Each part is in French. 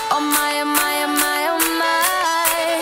Oh my, oh my, oh my, oh my.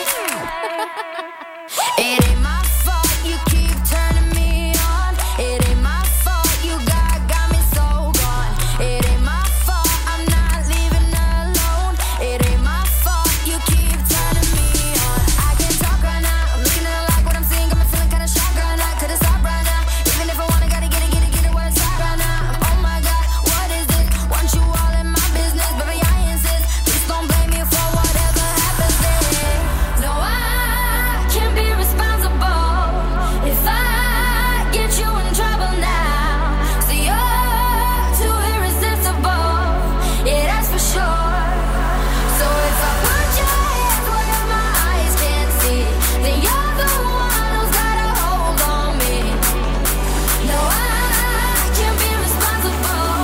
It ain't my fault you keep turning me on. It ain't my fault you got me so gone. It ain't my fault I'm not leaving alone. It ain't my fault you keep turning me on. I can't talk right now. I'm looking at it like what I'm seeing. Got me feeling kinda shocked right now. Couldn't stop right now. Even if I wanna, gotta get it where it's at right now. Oh my God, what is this? Want you all in my business, baby, I insist. Please don't blame me for whatever happens there. No, I can't be responsible if I get you in trouble now. So you're too irresistible, yeah, that's for sure. So if I put your hands where my eyes can't see, then you're the one who's got a hold on me. No, I can't be responsible.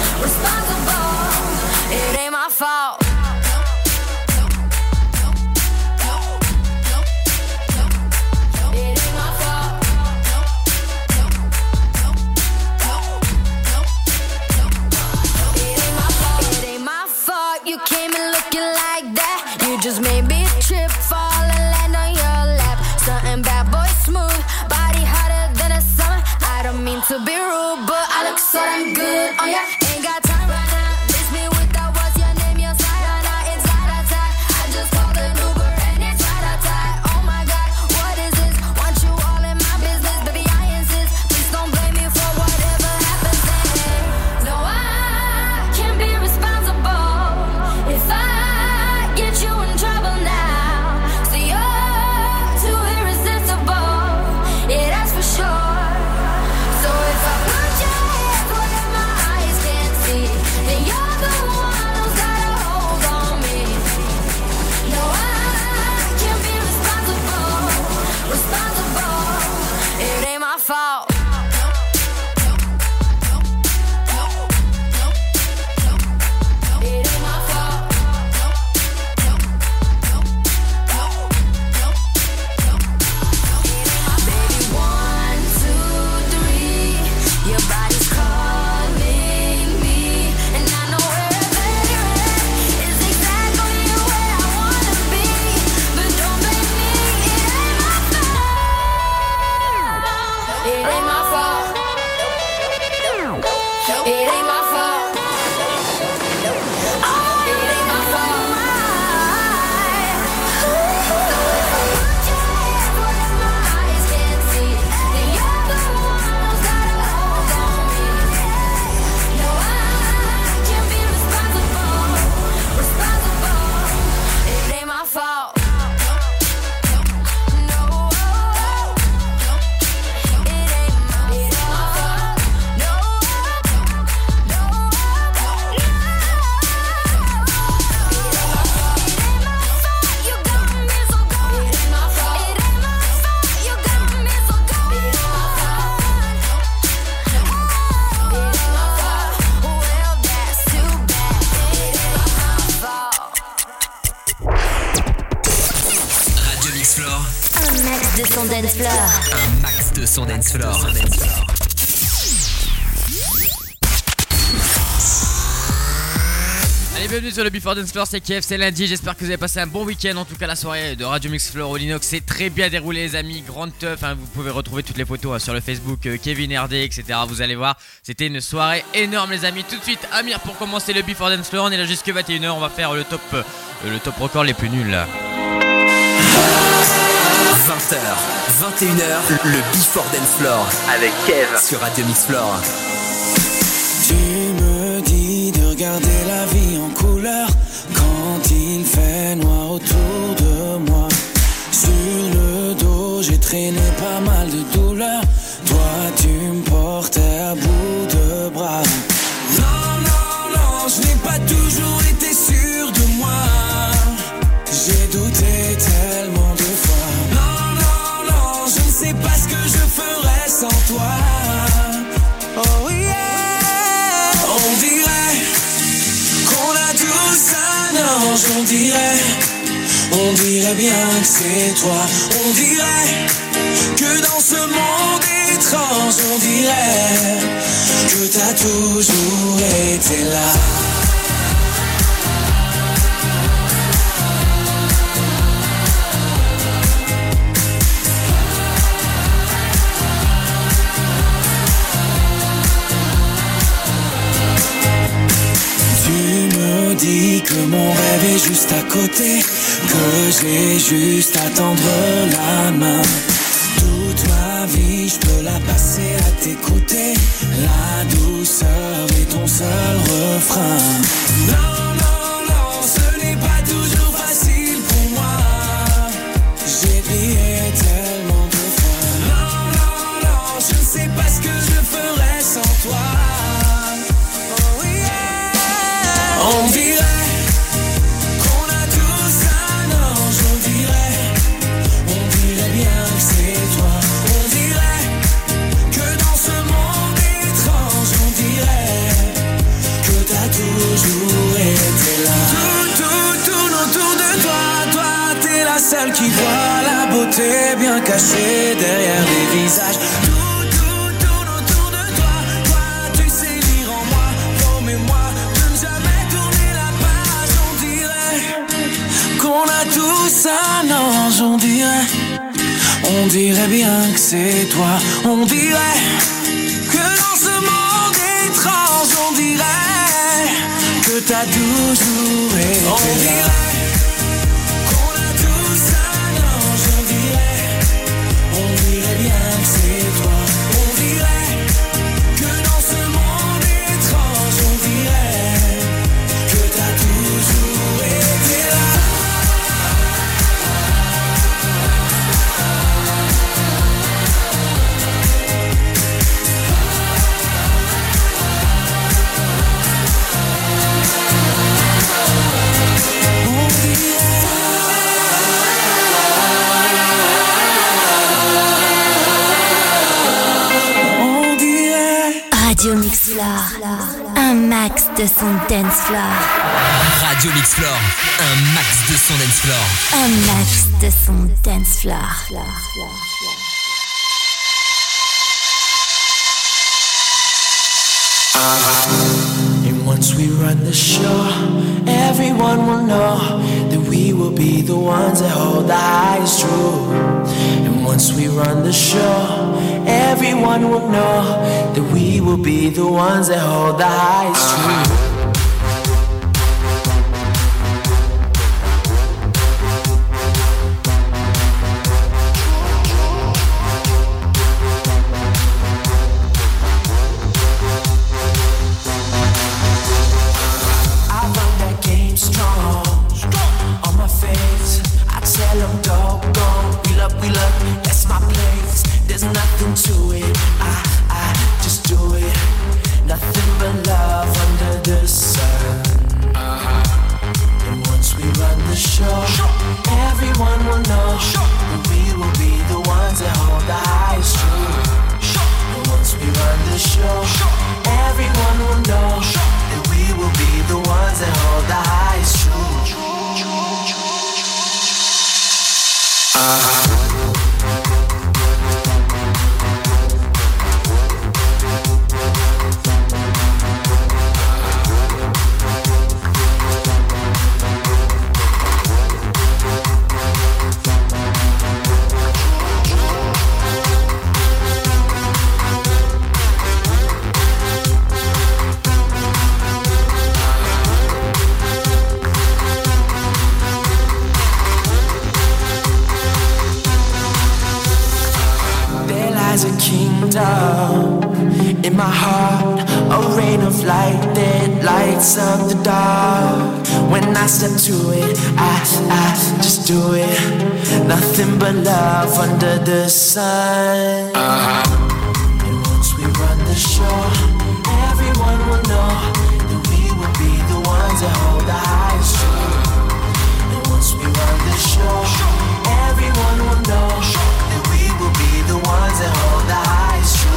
It ain't my fault. It ain't my fault. It ain't my fault you came in looking like that. You just made me trip, fall and land on your lap. Something bad boy smooth, body hotter than a summer. I don't mean to be rude, but I look so damn good on ya. Ain't got time right now. Miss me with that, what's your name? Your side or not? It's tight. I just called an Uber and it's tight. Oh my God, what is this? Want you all in my business, baby, I insist. Please don't blame me for whatever happens there. No, I can't be responsible if I get you in trouble now. So you're too irresistible, yeah, that's for sure. So if I put your hands where my eyes can't see, then you're the one who's got a hold on me. No, I can't be responsible. It ain't my fault. It ain't my fault. Baby, 1, 2, 3, your body's calling me, and I know wherever you're at is exactly where I wanna be. But don't blame me, it ain't my fault. It ain't my fault. It ain't my fault. Oh, it ain't my fault. Put your hands where my eyes can't see, then you're the one who's got a hold on me. No, I can't be responsible. It ain't my fault. No, it ain't my fault. No, you got me so good. It ain't my fault. It ain't my fault. You got me so good. It ain't my fault. Well, that's too bad. It ain't my fault. Radio Mix Floor, Un max de son dance floor. un max de son dance floor. Allez, bienvenue sur le Before Dance Floor, c'est Kev, c'est lundi, j'espère que vous avez passé un bon week-end. En tout cas, la soirée de Radio Mix Floor au Linox s'est très bien déroulée, les amis. Grande teuf, vous pouvez retrouver toutes les photos sur le Facebook Kevin RD, etc. Vous allez voir, c'était une soirée énorme, les amis. Tout de suite, Amir pour commencer le Before Dance Floor. On est là jusqu'à 21h, on va faire le top record les plus nuls. 20h, 21h, le Before Dance Floor avec Kev sur Radio Mix Floor. Tu me dis de regarder la vie en couleur quand il fait noir autour de moi. Sur le dos, j'ai traîné pas mal de douleurs. Toi, tu me portais à bout de bras. Non, non, non, je n'ai pas toujours été sûr de moi. J'ai douté tellement de fois. Non, non, non, je ne sais pas ce que je ferais sans toi. Oh yeah. On dirait qu'on a tous un ange. On dirait bien que c'est toi. On dirait que dans ce monde étrange, on dirait que t'as toujours été là. mon rêve est juste à côté, que j'ai juste à tendre la main. Toute ma vie, je peux la passer à t'écouter. La douceur est ton seul refrain. Non, non, non, ce n'est pas toujours facile pour moi. J'ai crié tellement de fois. Non, non, non, je ne sais pas ce que je ferais sans toi. Oh yeah. On dirait qu'on a tous un ange, on dirait bien que c'est toi. On dirait que dans ce monde étrange, on dirait que t'as toujours été là. Tout tourne autour de toi, toi t'es la seule qui voit la beauté bien cachée derrière les visages. Tout tourne autour de toi, toi tu sais lire en moi, promets-moi de ne jamais tourner la page. On dirait qu'on a tous un ange, on dirait bien que c'est toi. On dirait que dans ce monde étrange, on dirait que t'as toujours été là. On dirait qu'on a tous un ange, on dirait bien que c'est toi. On dirait que dans ce monde étrange, on dirait que t'as toujours été là. Radio Mix-Floor, un max de son dance floor. Radio Mix-Floor, un max de son dance floor. Un max de son dance floor. And once we run the show, everyone will know that we will be the ones that hold the highest truth. And once we run the show, everyone will know that we will be the ones that hold the highest truth. In my heart, a rain of light that lights up the dark. When I step to it, I just do it. Nothing but love under the sun. And once we run the show, everyone will know that we will be the ones that hold the highest truth. And once we run the show, everyone will know that we will be the ones that hold the highest truth.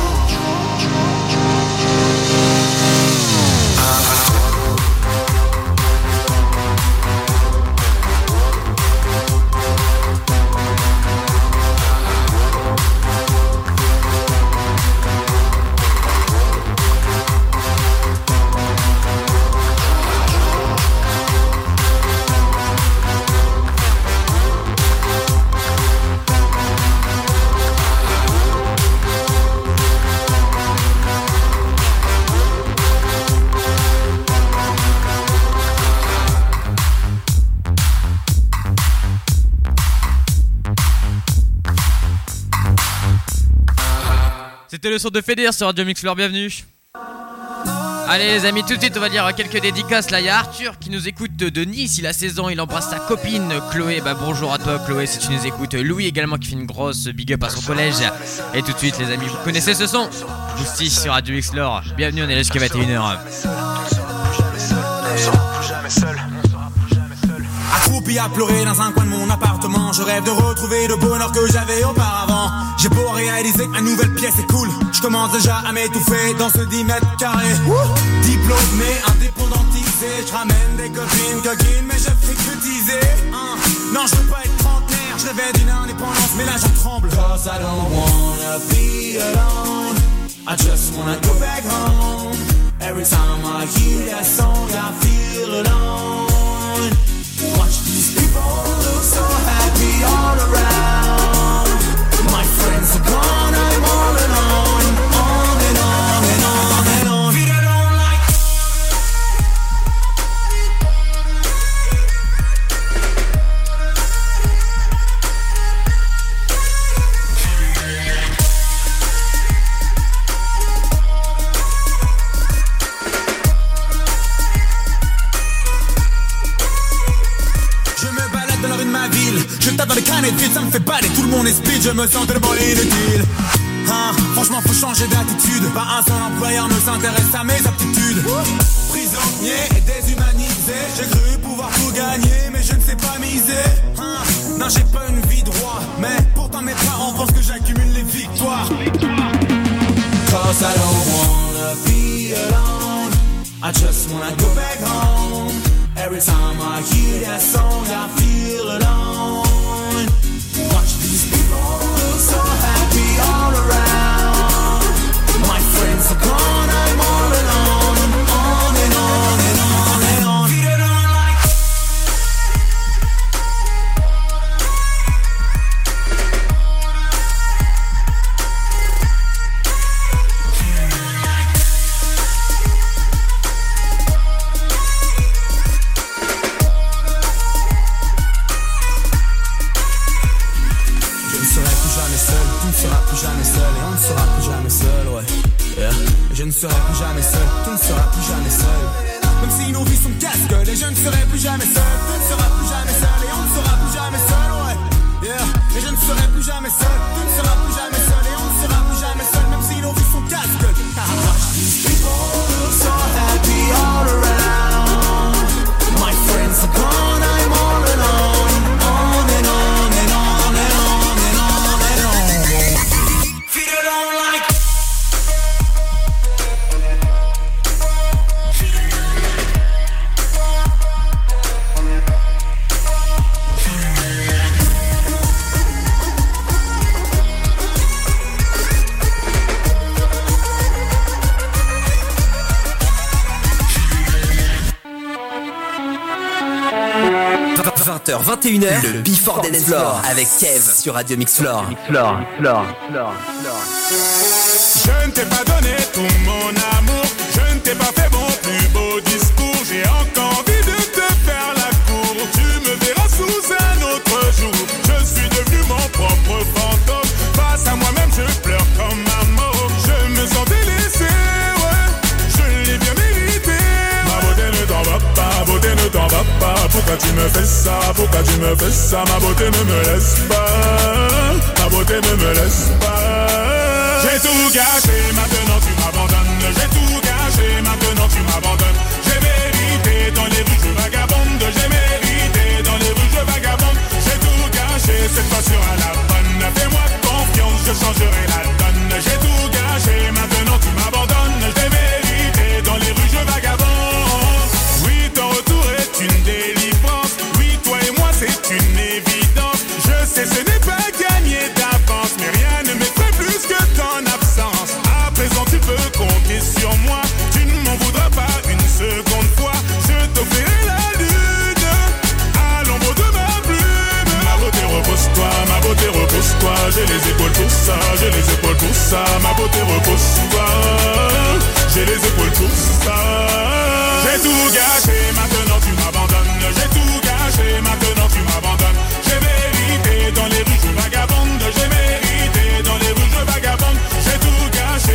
écoutez le son de Feder sur Radio Mix Floor, bienvenue. Allez les amis, tout de suite on va dire quelques dédicaces. Là il y a Arthur qui nous écoute de Nice, il a 16 ans, il embrasse sa copine Chloé. Bah bonjour à toi Chloé si tu nous écoutes. Louis également qui fait une grosse big up à son collège. Et tout de suite les amis, vous connaissez ce son, Boosty sur Radio Mix Floor. Bienvenue, on est là jusqu'à 21h. Accroupi à pleurer dans un coin de mon appartement, je rêve de retrouver le bonheur que j'avais auparavant. J'ai beau réaliser que ma nouvelle pièce est cool, je commence déjà à m'étouffer dans ce 10 mètres carrés. Diplômé, indépendantisé, je ramène des coquines, mais je fais que teaser. Non, je veux pas être trentenaire, je rêvais d'une indépendance, mais là je tremble. Cause I don't wanna be alone, I just wanna go back home. Every time I hear that song, I feel alone. Watch these people look so happy all around. My friends are gone, I'm all alone. On and on and on and on. Feet I don't like. Je tape dans les canettes vite, ça me fait baler, tout le monde est speed, je me sens tellement inutile. Franchement faut changer d'attitude, pas un seul employeur ne s'intéresse à mes aptitudes. Prisonnier et déshumanisé, j'ai cru pouvoir tout gagner, mais je ne sais pas miser. Non j'ai pas une vie droit, mais pourtant mes parents pensent que j'accumule les victoires. Cause I don't wanna be alone, I just wanna go back home. Every time I hear that song, I feel alone. Watch these people look so happy all around. My friends are gone, I'm all alone. On and on and on and on. Feet I don't like. Je ne serai plus jamais seul, tu ne seras plus jamais seul. Même si nos vies sont casse-gueule, et je ne serai plus jamais seul. Tu ne seras plus jamais seul, et on ne sera plus jamais seul, ouais. Et je ne serai plus jamais seul, tu ne seras plus jamais seul, et on ne sera plus jamais seul. Même si nos vies sont casse-gueule. These people look so happy all around. My friends are gone, I'm all alone. On and on and on and on and on and on. Feet I don't like. h 21h, le Before Dance Floor avec Kev sur Radio Mix Floor. Je ne t'ai pas donné tout mon amour, je ne t'ai pas fait mon plus beau discours. J'ai encore envie de te faire la cour. Tu me verras sous un autre jour. Je suis devenu mon propre fantôme. Face à moi-même, je pleure comme un mot. Je me sens délaissé, ouais, je l'ai bien mérité. Ma beauté ne t'en va pas, beauté ne t'en va pas. Pourquoi tu me fais ça, pourquoi tu me fais ça? Ma beauté ne me laisse pas, ma beauté ne me laisse pas. J'ai tout gâché, maintenant tu m'abandonnes. J'ai tout gâché, maintenant tu m'abandonnes. J'ai mérité dans les rues, je vagabonde. J'ai mérité dans les rues, je vagabonde. J'ai tout gâché, cette fois sur la bonne. Fais-moi confiance, je changerai la donne. J'ai tout gâché, maintenant tu m'abandonnes. J'ai mérité dans les rues, je vagabonde. Oui, ton retour est une délivrance. Oui, toi et moi, c'est une évidence. Je sais, ce n'est pas gagné d'avance, mais rien ne m'effraie plus que ton absence. À présent, tu peux compter sur moi. Tu ne m'en voudras pas une seconde fois. Je t'offrirai la lune à l'ombre de ma plume. Ma beauté, repose-toi, ma beauté, repose-toi. J'ai les épaules pour ça, j'ai les épaules pour ça. Ma beauté, repose-toi. J'ai les épaules pour ça. J'ai tout gâché, maintenant tu m'abandonnes. J'ai tout gâché, maintenant tu m'abandonnes. J'ai mérité dans les rues, je vagabonde. J'ai mérité dans les rues, je vagabonde. J'ai tout gâché.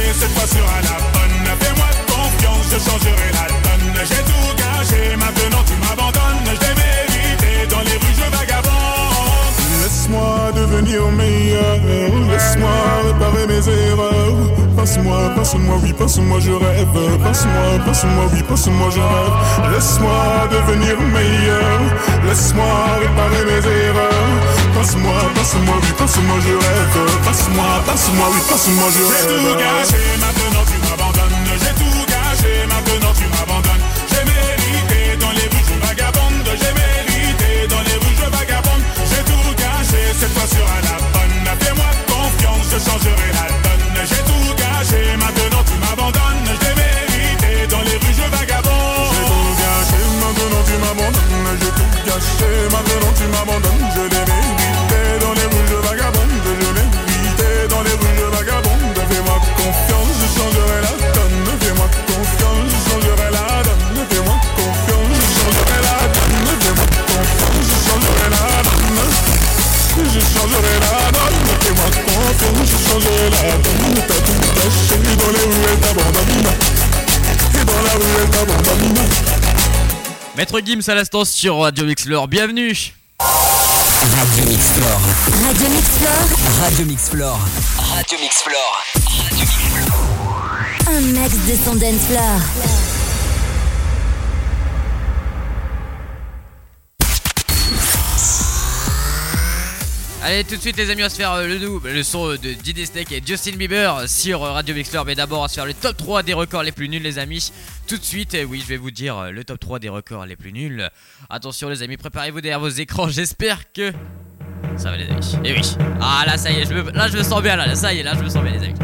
passe-moi, oui, passe-moi, je rêve. Passe-moi, passe-moi, oui, passe-moi, je rêve. Laisse-moi devenir meilleur. Laisse-moi réparer mes erreurs. Passe-moi, passe-moi, oui, passe-moi, je rêve. Passe-moi, passe-moi, oui, passe-moi, je rêve. J'ai tout gâché, maintenant tu m'abandonnes. J'ai tout gâché, maintenant tu m'abandonnes. J'ai mérité dans les rues, je vagabonde. J'ai mérité dans les rues, je vagabonde. J'ai tout gâché, cette fois sera la bonne. Fais-moi confiance, je changerai la donne. J'ai tout gâché, maintenant tu m'abandonnes. J'ai mérité dans les rues, je vagabonde. J'ai tout gâché, maintenant tu m'abandonnes. J'ai tout gâché, maintenant tu m'abandonnes. Je l'ai mérité dans les rues, je vagabonde. Je l'ai mérité dans les rues, je vagabonde. Fais-moi confiance, je changerai la donne. Fais-moi confiance, je changerai la donne. Fais-moi confiance, je changerai la donne. Fais-moi confiance, je changerai la donne. Je changerai la donne. Fais-moi confiance, je changerai la donne. T'as tout gâché, dans les rues, elle t'abandonne. Et dans la rue, elle t'abandonne. Maître Gims à l'instant sur Radio Mixflore, bienvenue. Radio Mixflore. Radio Mixflore. Radio Mixflore. Radio Mixflore. Radio Mixflore. Un max de son dance floor. Allez, tout de suite les amis, on va se faire le son de DJ Snake et Justin Bieber sur Radio Mixflore. Mais d'abord on va se faire le top 3 des records les plus nuls les amis. Tout de suite, oui je vais vous dire le top 3 des records les plus nuls. Attention les amis, préparez-vous derrière vos écrans, j'espère que ça va les amis. Et oui, ah là ça y est, là je me sens bien là, ça y est, là je me sens bien les amis.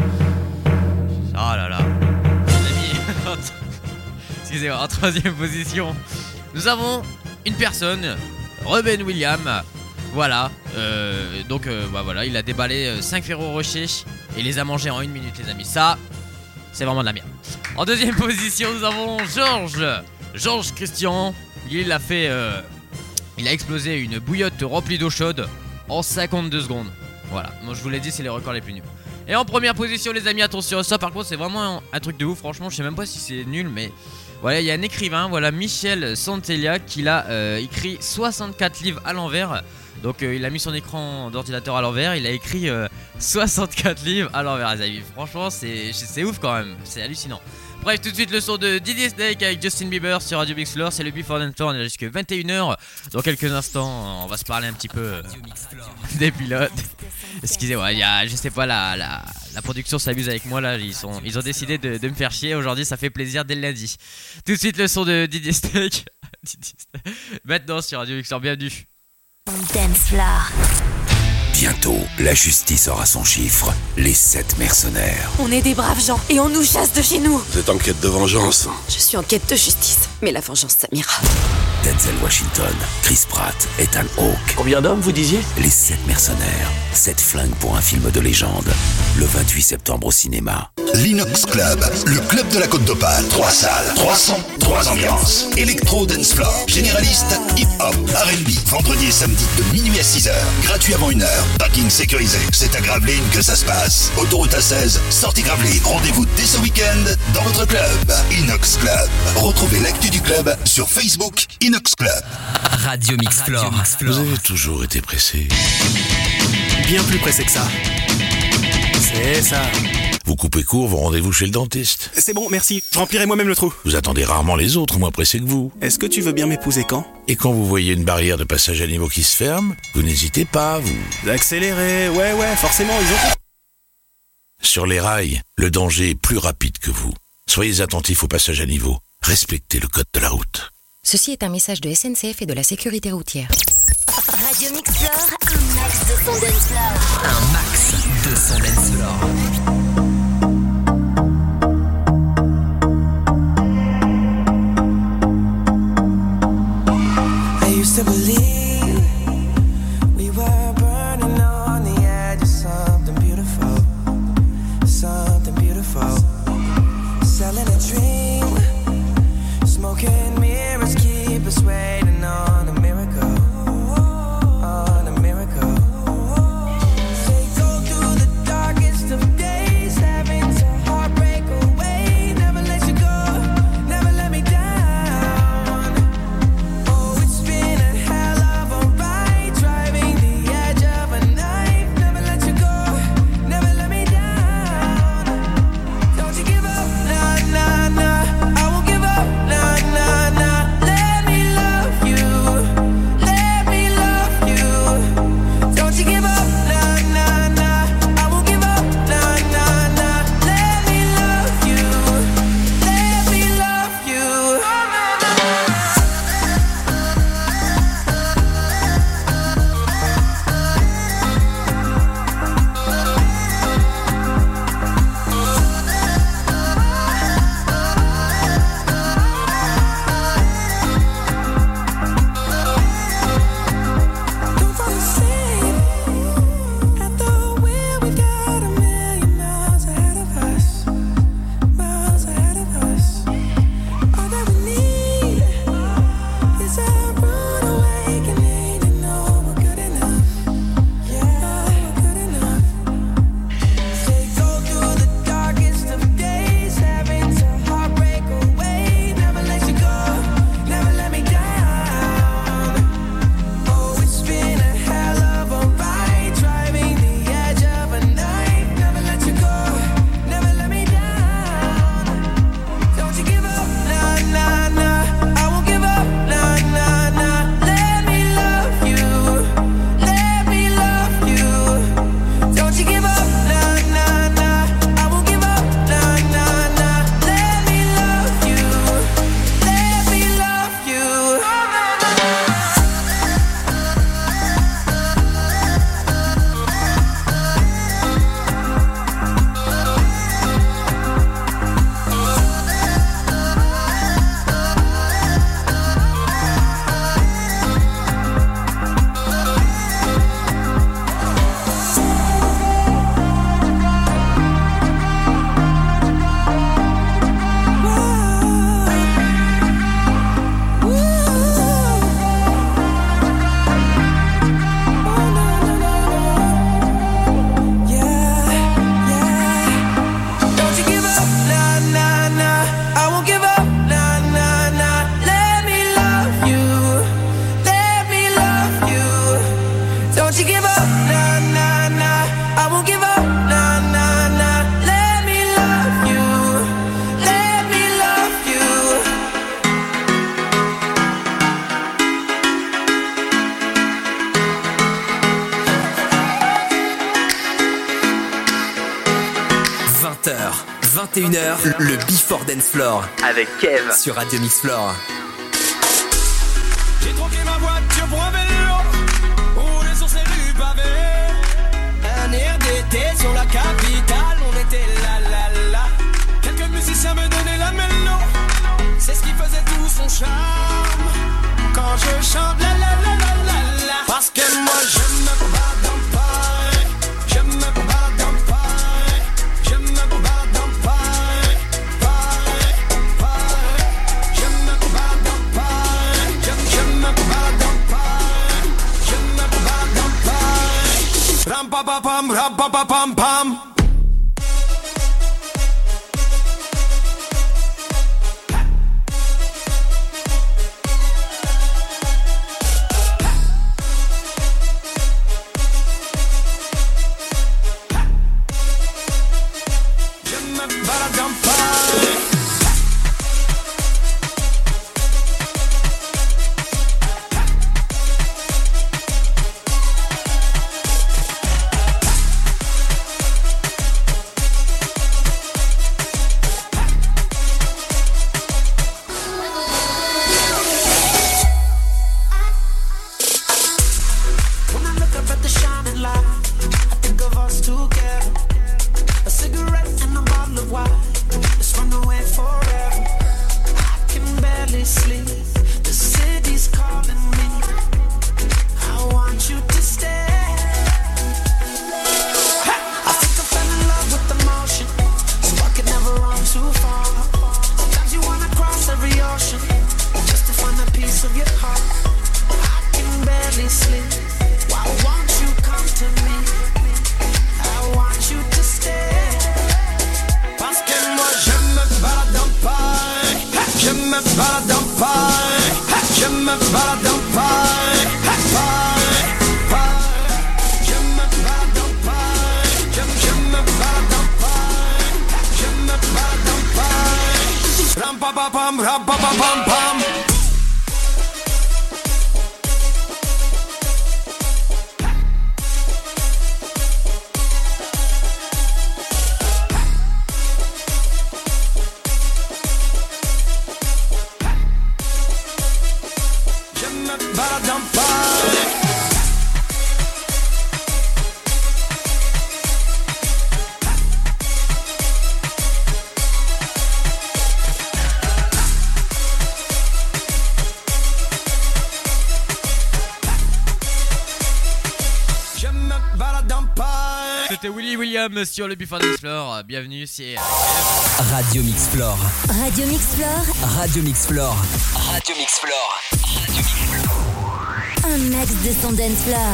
Oh là là, les amis, excusez-moi, en troisième position, nous avons une personne, Robin Williams. Voilà, bah voilà, il a déballé 5 Ferrero Rocher et les a mangés en 1 minute les amis. Ça, c'est vraiment de la merde. En deuxième position, nous avons Georges Christian. Il a explosé une bouillotte remplie d'eau chaude en 52 secondes. Voilà, moi je vous l'ai dit, c'est les records les plus nuls. Et en première position les amis, attention, ça par contre c'est vraiment un truc de ouf. Franchement je sais même pas si c'est nul, mais voilà, il y a un écrivain, voilà, Michel Santelia, qui a écrit 64 livres à l'envers. Donc il a mis son écran d'ordinateur à l'envers, il a écrit 64 livres à l'envers les amis. Franchement c'est ouf quand même, c'est hallucinant. Bref, tout de suite le son de DJ Snake avec Justin Bieber sur Radio Mixflore. C'est le Before Dance Floor, on est là jusqu'à 21h. Dans quelques instants on va se parler un petit peu des pilotes. Excusez-moi, je sais pas, la production s'amuse avec moi là, ils ont décidé de me faire chier aujourd'hui, ça fait plaisir dès le lundi. Tout de suite le son de DJ Snake maintenant sur Radio Mixflore, bienvenue. Dance floor. Bientôt, la justice aura son chiffre, les 7 mercenaires. On est des braves gens et on nous chasse de chez nous. Vous êtes en quête de vengeance. Je suis en quête de justice, mais la vengeance ça m'ira. Denzel Washington, Chris Pratt, Ethan Hawke. Combien d'hommes vous disiez? Les 7 mercenaires, 7 flingues pour un film de légende. Le 28 septembre au cinéma. L'Inox Club, le club de la Côte d'Opale. 3 salles, 3 sons, 3 ambiances. Electro Dance Floor, généraliste, hip-hop, R&B. Vendredi et samedi de minuit à 6h. Gratuit avant 1h. Parking sécurisé. C'est à Gravelines que ça se passe. Autoroute A16, sortie Gravelines. Rendez-vous dès ce week-end dans votre club. Inox Club. Retrouvez l'actu du club sur Facebook Inox Club. Radio Mixflore. Vous avez toujours été pressé. Bien plus pressé que ça. C'est ça. Vous coupez court vos rendez-vous chez le dentiste. C'est bon, merci. Je remplirai moi-même le trou. Vous attendez rarement les autres, moins pressés que vous. Est-ce que tu veux bien m'épouser quand? Et quand vous voyez une barrière de passage à niveau qui se ferme, vous n'hésitez pas, vous... Accélérer, ouais, forcément, ils ont... Sur les rails, le danger est plus rapide que vous. Soyez attentifs au passage à niveau. Respectez le code de la route. Ceci est un message de SNCF et de la sécurité routière. Radio Mixflore, un max de son dance floor. Un max de son dance floor. I used to believe we were burning on the edge of something beautiful, selling a dream, smoking mirrors keep us waiting on a miracle, They go through the darkest of days, having to heartbreak away, never let you go, never let me down. Oh, it's been a hell of a ride. you give up, nah, nah, nah. I won't give up, nah, nah, nah. Let me love you, let me love you. 20h, 21h, le Before Dance Floor avec Kev sur Radio Mix Floor. J'ai troqué ma voiture pour un vélo, roulé sur ces rues pavées. Un air d'été sur la capitale, on était là, là, là. Quelques musiciens me donnaient la mélo, c'est ce qui faisait tout son charme. Quand je chante la la la la la la, parce que moi je me bats dans Paris, je me bats dans Paris, je me bats dans Paris, Paris, Paris, je me bats dans Paris, je me bats dans Paris, je me bats dans Paris. Ram pa pa pam, ram pa pa pam pam. C'était Willy William sur le Before Dance Floor. Bienvenue, c'est Radio Mix Floor. Radio Mix Floor. Radio Mix Floor. Radio Mix Floor. Radio Mix Floor. Un max de son dance floor.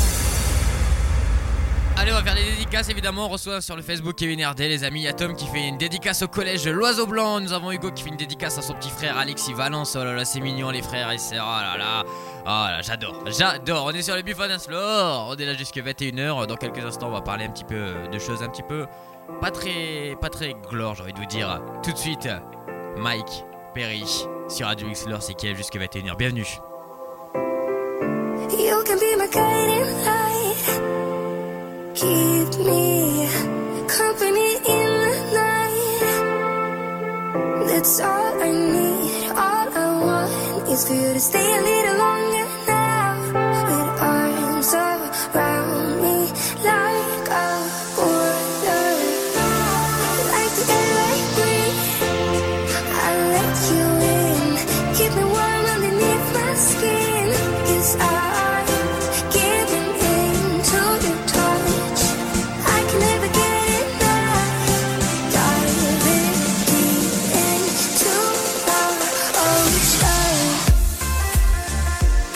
Allez, on va faire des dédicaces évidemment. On reçoit sur le Facebook Kevin RD, les amis. Il y a Tom qui fait une dédicace au collège de l'Oiseau Blanc. Nous avons Hugo qui fait une dédicace à son petit frère Alexis Valence. Oh là là, c'est mignon les frères et sœurs. Oh là là. Oh là, j'adore. On est sur le Before Dance Floor. On est là jusqu'à 21h. Dans quelques instants, on va parler un petit peu de choses un petit peu pas très glore, j'ai envie de vous dire. Tout de suite, Mike Perry sur Radio Mix Floor, c'est Kev jusqu'à 21h. Bienvenue. You can be my guiding light. Keep me company in the night. That's all I need. All I want is for you to stay a little longer now. With arms around me like a border. Like the air I breathe, I'll let you in. Keep me warm underneath my skin. 'Cause I'm giving in to your touch. I can never get enough. Diving deep into the ocean.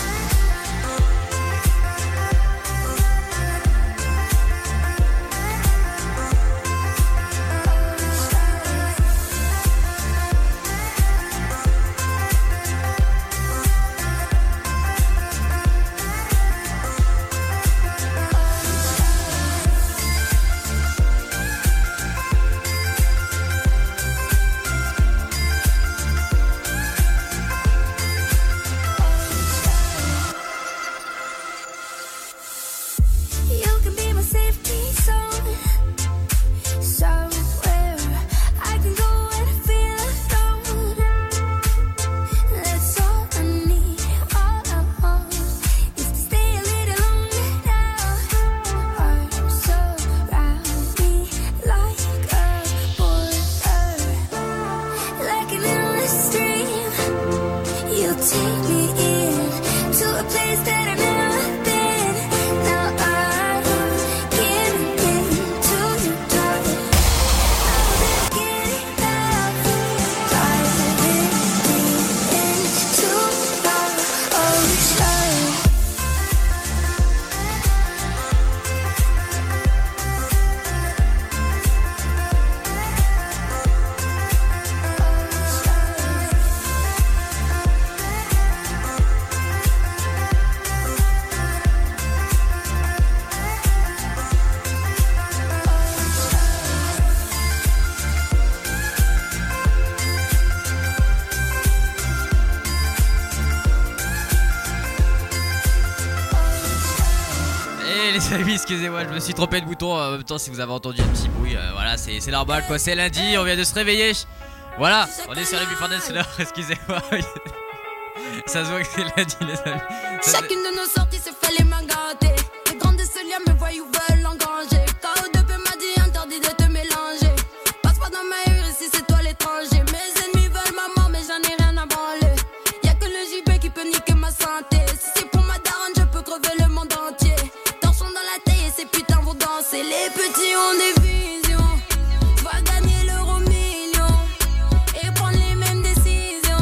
les amis, excusez-moi, je me suis trompé de bouton. En même temps, si vous avez entendu un petit bruit, voilà, c'est normal quoi. C'est lundi, on vient de se réveiller. Voilà, on est sur le Before Dance Floor, excusez-moi. Ça se voit que c'est lundi, les amis. Chacune de nos sorties se fait les mains gâtées. Les grands de ce lien me voyous veulent engranger. KO2P m'a dit interdit de te mélanger. Passe pas dans ma rue, ici c'est toi l'étranger. Mes ennemis veulent ma mort, mais j'en ai rien à branler. Y'a que le JB qui peut niquer ma santé. Si c'est pour ma daronne, je peux crever le monde entier. Torchons dans la taille et ces putains vont danser. Les petits ont des visions. Va gagner l'euro million et prendre les mêmes décisions.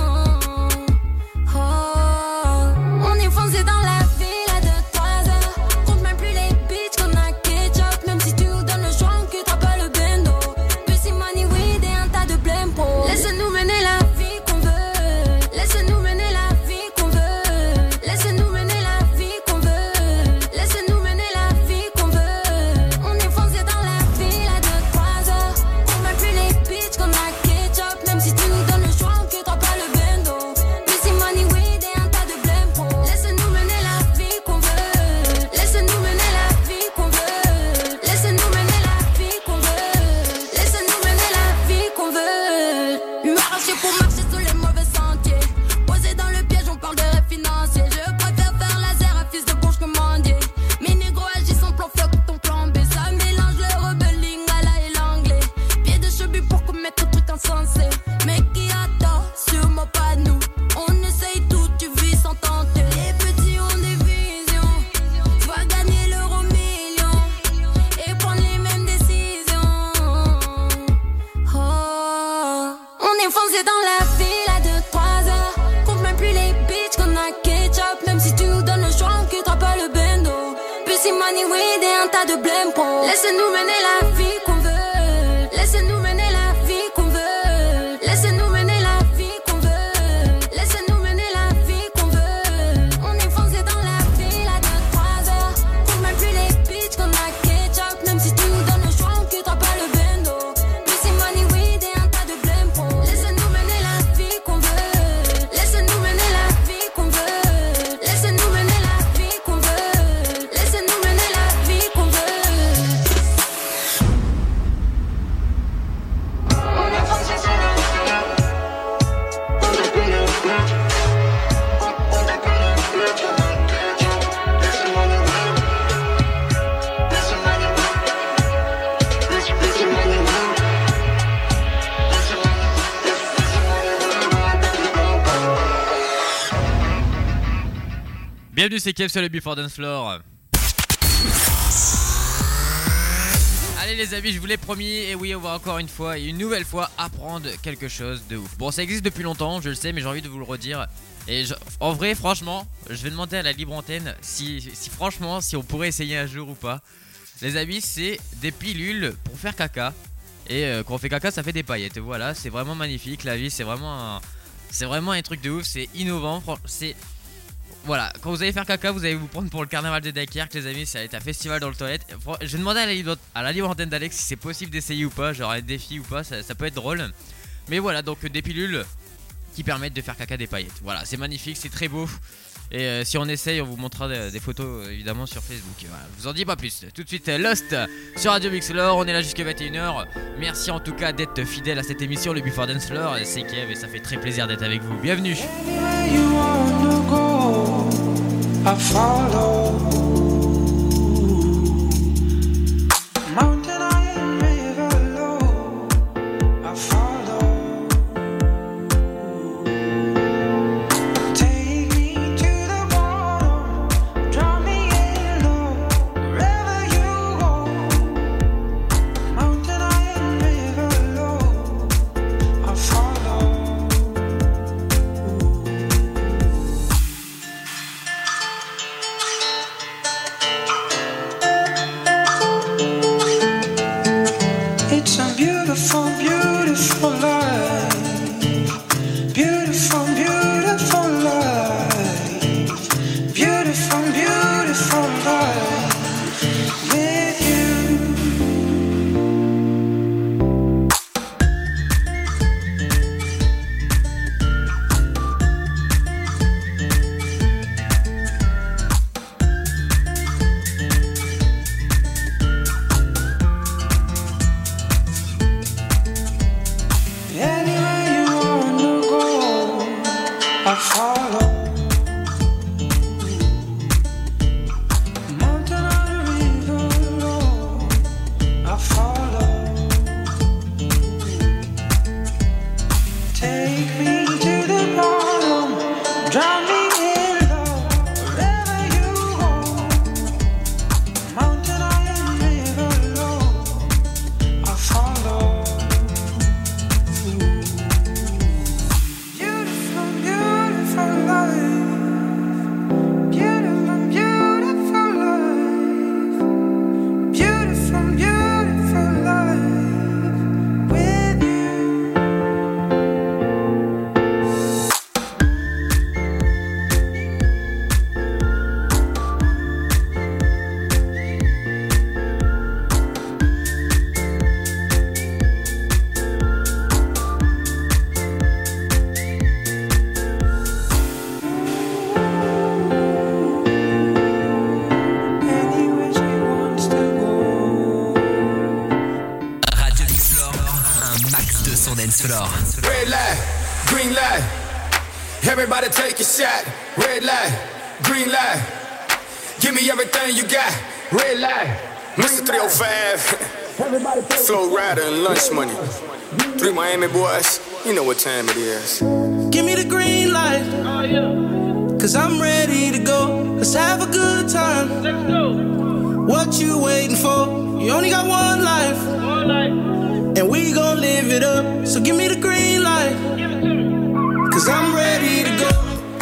Oh, on est foncé dans la ville à 2-3 heures. Compte même plus les bitches qu'on a ketchup. Même si tu nous donnes le choix, on quittera pas le bendo. Pussy money weed et un tas de blême pro. Laisse-nous mener la vie qu'on veut. Laisse-nous mener la vie qu'on veut. Laisse-nous mener la vie qu'on veut. Laisse-nous mener la vie qu'on veut. On est foncé dans la ville à 2-3 heures. Compte même plus les bitches qu'on a ketchup. Même si tu nous donnes le choix, on quittera pas le bendo. Pussy money weed et un tas de blême pro. Laisse-nous mener la vie qu'on veut. Laisse-nous mener la vie qu'on veut. Laisse-nous mener la vie qu'on veut. Laisse-nous mener la vie qu'on veut. M'arracher pour marcher sur les mauvais sentiers. Posé dans le piège, on parle de rêve financier. Je préfère faire laser à fils de bouche que mendier. Mes négros agissent en plan fuck ton plan B. Ça mélange le rebelling à la et l'anglais. Pied de cheveux pour commettre truc insensé. Mais qui a tort, sûrement pas nous. On essaye tout, tu vis sans tenter. Les petits ont des visions. Va gagner l'euro million et prendre les mêmes décisions. Oh, on est foncé dans la ville à 2-3 heures. Compte même plus les bitches qu'on a ketchup. Même si tu nous donnes le choix, on quittera pas le bendo. Pussy money weed et un tas de blême pro. Laisse-nous mener la vie qu'on veut. Laisse-nous mener la vie qu'on veut. Laisse-nous mener la vie qu'on veut. Laisse-nous mener la vie qu'on veut. On est foncé dans la ville à 2-3 heures. Compte même plus les bitches qu'on a ketchup. Même si tu nous donnes le choix, on quittera pas le bendo. Pussy money weed et un tas de blême pro. Laisse-nous mener la vie qu'on veut. Laisse-nous mener la vie qu'on veut. Laisse-nous mener la vie qu'on veut. Laisse-nous mener la vie qu'on veut. Bienvenue, c'est Kev sur le Before Dance Floor. Allez les amis, je vous l'ai promis, et oui, on va encore une fois et une nouvelle fois apprendre quelque chose de ouf. Bon, ça existe depuis longtemps, je le sais, mais j'ai envie de vous le redire. Et en vrai, franchement, je vais demander à la libre antenne si franchement, si on pourrait essayer un jour ou pas. Les amis, c'est des pilules pour faire caca. Et quand on fait caca, ça fait des paillettes. Voilà, c'est vraiment magnifique. La vie, c'est vraiment un truc de ouf. C'est innovant. Voilà, quand vous allez faire caca, vous allez vous prendre pour le carnaval de Dunkerque, les amis. Ça va être un festival dans le toilette. Je vais demander à la libre antenne d'Alex si c'est possible d'essayer ou pas, genre un défi ou pas. Ça peut être drôle. Mais voilà, donc des pilules qui permettent de faire caca des paillettes. Voilà, c'est magnifique, c'est très beau. Et si on essaye, on vous montrera des photos évidemment sur Facebook. Voilà, je vous en dis pas plus. Tout de suite, Lost sur Radio Mixlore. On est là jusqu'à 21h. Merci en tout cas d'être fidèle à cette émission, le Before Dance Floor. C'est Kev et ça fait très plaisir d'être avec vous. Bienvenue. I follow. Mountain high and river low, I follow. Take me to the bottom, draw me in low, wherever you go. Mountain high and river low, I follow. It's a beautiful, beautiful life. Beautiful, beautiful life. Beautiful, beautiful life with you. Floor. Red light, green light. Everybody take a shot. Red light, green light. Give me everything you got. Red light. Mr. 305. Flow Rider and Lunch Money. 3 Miami boys. You know what time it is. Give me the green light. Cause I'm ready to go. Let's have a good time. Let's go. What you waiting for? You only got one life. And we gon' live it up. So give me the green light. Cause I'm ready to go.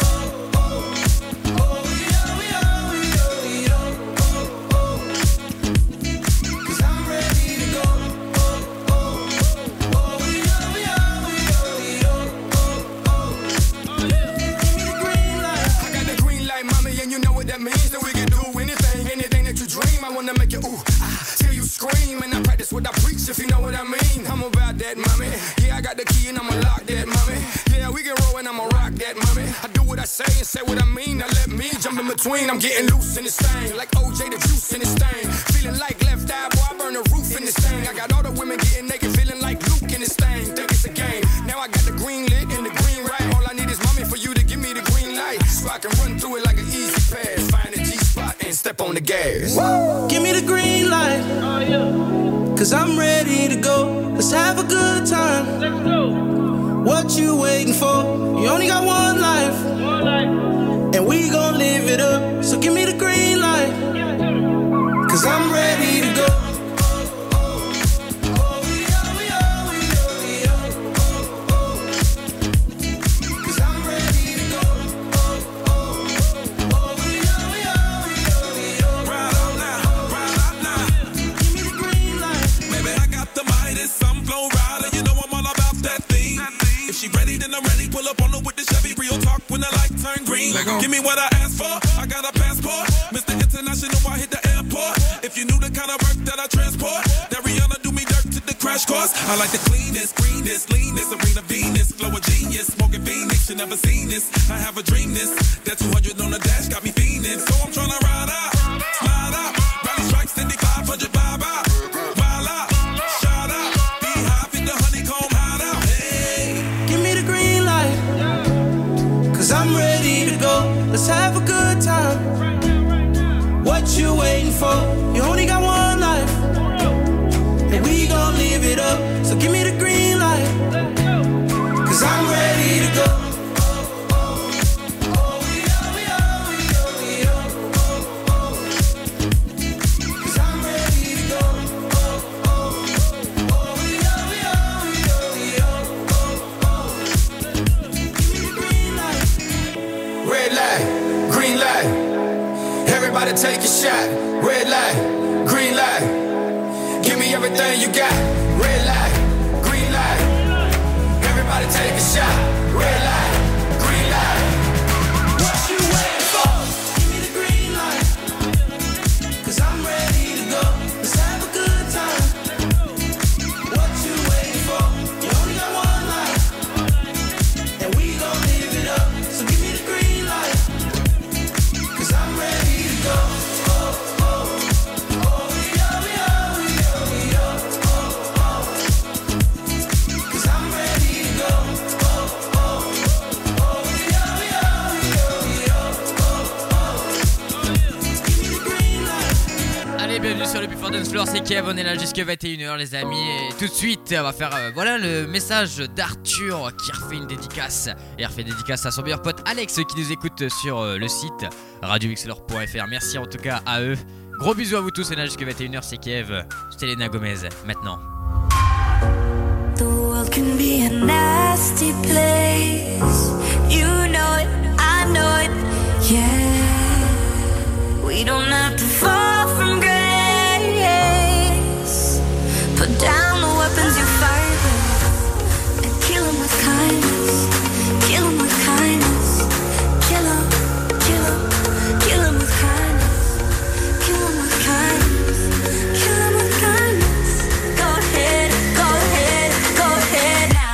What I preach, if you know what I mean. I'm about that, mommy. Yeah, I got the key and I'ma lock that, mommy. Yeah, we can roll and I'ma rock that, mommy. I do what I say and say what I mean. Now let me jump in between. I'm getting loose in this thing, like OJ the juice in this thing. Feeling like left eye, boy, I burn the roof in this thing. I got all the women getting naked, feeling like Luke in this thing. Think it's a game. Now I got the green lit and the green right. All I need is mommy for you to give me the green light, so I can run through it like an easy pass. Find a G-spot and step on the gas. Woo! Give me the green light. Oh, yeah. Cause I'm ready to go. Let's have a good time. Let's go. What you waiting for? You only got one life. And we gon' live it up. So give me the green light. Cause I'm ready to go. She ready, then I'm ready. Pull up on her with the Chevy. Real talk when the light turn green. Give me what I asked for. I got a passport. Mr. International, I hit the airport. If you knew the kind of work that I transport, that Rihanna do me dirt to the crash course. I like the cleanest, greenest, leanest, Serena Venus, flow of genius, smoking Phoenix. You never seen this. I have a dream this. That 200 on the dash got me fiending. So I'm tryna ride out, slide out, rally strikes, 500 vibe out, wild out, shout out, beehive in the honeycomb hideout. Hey. Cause I'm ready to go. Let's have a good time. What you waiting for? You only got one life. And we gon' live it up. So give me the green light. Cause I'm ready to go. Everybody take a shot. Red light, green light. Give me everything you got. Red light, green light. Everybody take a shot. Red light, green light. What you waiting for? Give me the green light. Cause I'm ready to go. Let's have a good time. What you waiting for? You only got one life. And we gon' live it up. So give me the green light. Cause I'm ready to go. Bienvenue sur le Before Dance Floor, c'est Kev, on est là jusqu'à 21h les amis. Et tout de suite on va faire voilà le message d'Arthur qui refait une dédicace. Et refait une dédicace à son meilleur pote Alex qui nous écoute sur le site radiomixlore.fr. Merci en tout cas à eux. Gros bisous à vous tous, on est là jusqu'à 21h, c'est Kev. Selena Gomez maintenant. The world can be a nasty place. You know it, I know it, yeah. We don't have to fall from grace. Put down the weapons you fight with and kill them with kindness. Kill them with kindness. Kill them, kill them, kill them with kindness. Kill them with kindness. Kill them with kindness. Go ahead, go ahead, go ahead now.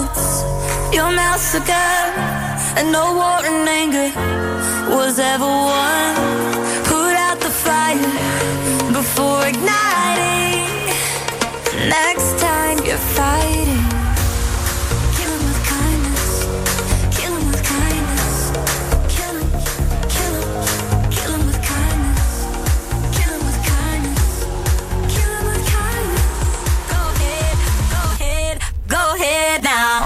once, your massacre, and no war and anger was ever won. Put out the fire before igniting. Next time you're fighting, kill 'em with kindness, kill 'em with kindness, kill 'em, kill 'em, kill 'em with kindness, kill 'em with kindness, kill 'em with kindness. Go ahead, go ahead, go ahead now.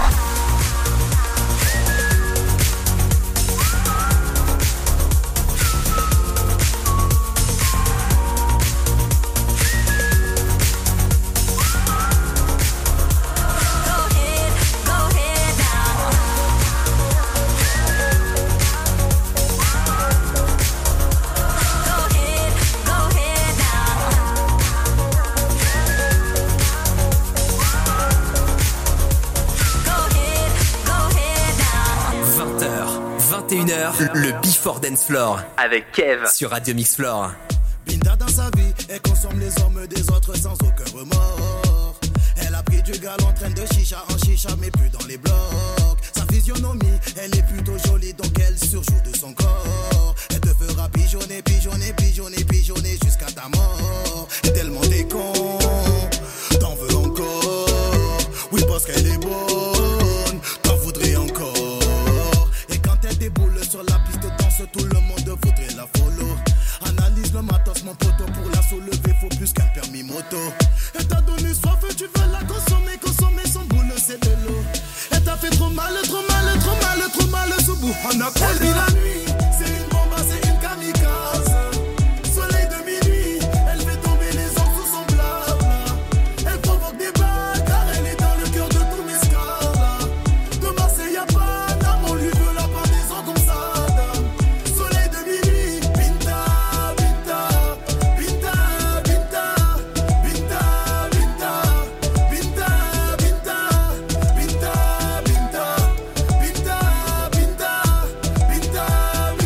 Le Before Dance Floor avec Kev sur Radio Mix Floor. Binda dans sa vie, elle consomme les hommes des autres sans aucun remords. Elle a pris du gal en train de chicha en chicha mais plus dans les blocs. Sa physionomie, elle est plutôt jolie donc elle surjoue de son corps. Elle te fera pigeonner, pigeonner, pigeonner, pigeonner jusqu'à ta mort. Et tellement t'es con, t'en veux encore. Oui parce qu'elle est bonne, t'en voudrais encore. Des boules sur la piste de danse, tout le monde voudrait la follow. Analyse le matos, mon poteau, pour la soulever, faut plus qu'un permis moto. Elle t'a donné soif, tu veux la consommer, consommer son boule, c'est de l'eau. Elle t'a fait trop mal, trop mal, trop mal, trop mal, sous bout. On appelle la nuit, c'est une bombe, c'est une kamikaze. Soleil de minuit, elle fait tomber les hommes sous son blabla. Elle provoque des bagues, car elle est dans le cœur de tous mes scars. De Marseille à Paname, on lui veut la part des hommes comme ça. Soleil de minuit, Binta, Binta, Binta, Binta, Binta, Binta, Binta, Binta, Binta, Binta, Binta, Binta, Binta,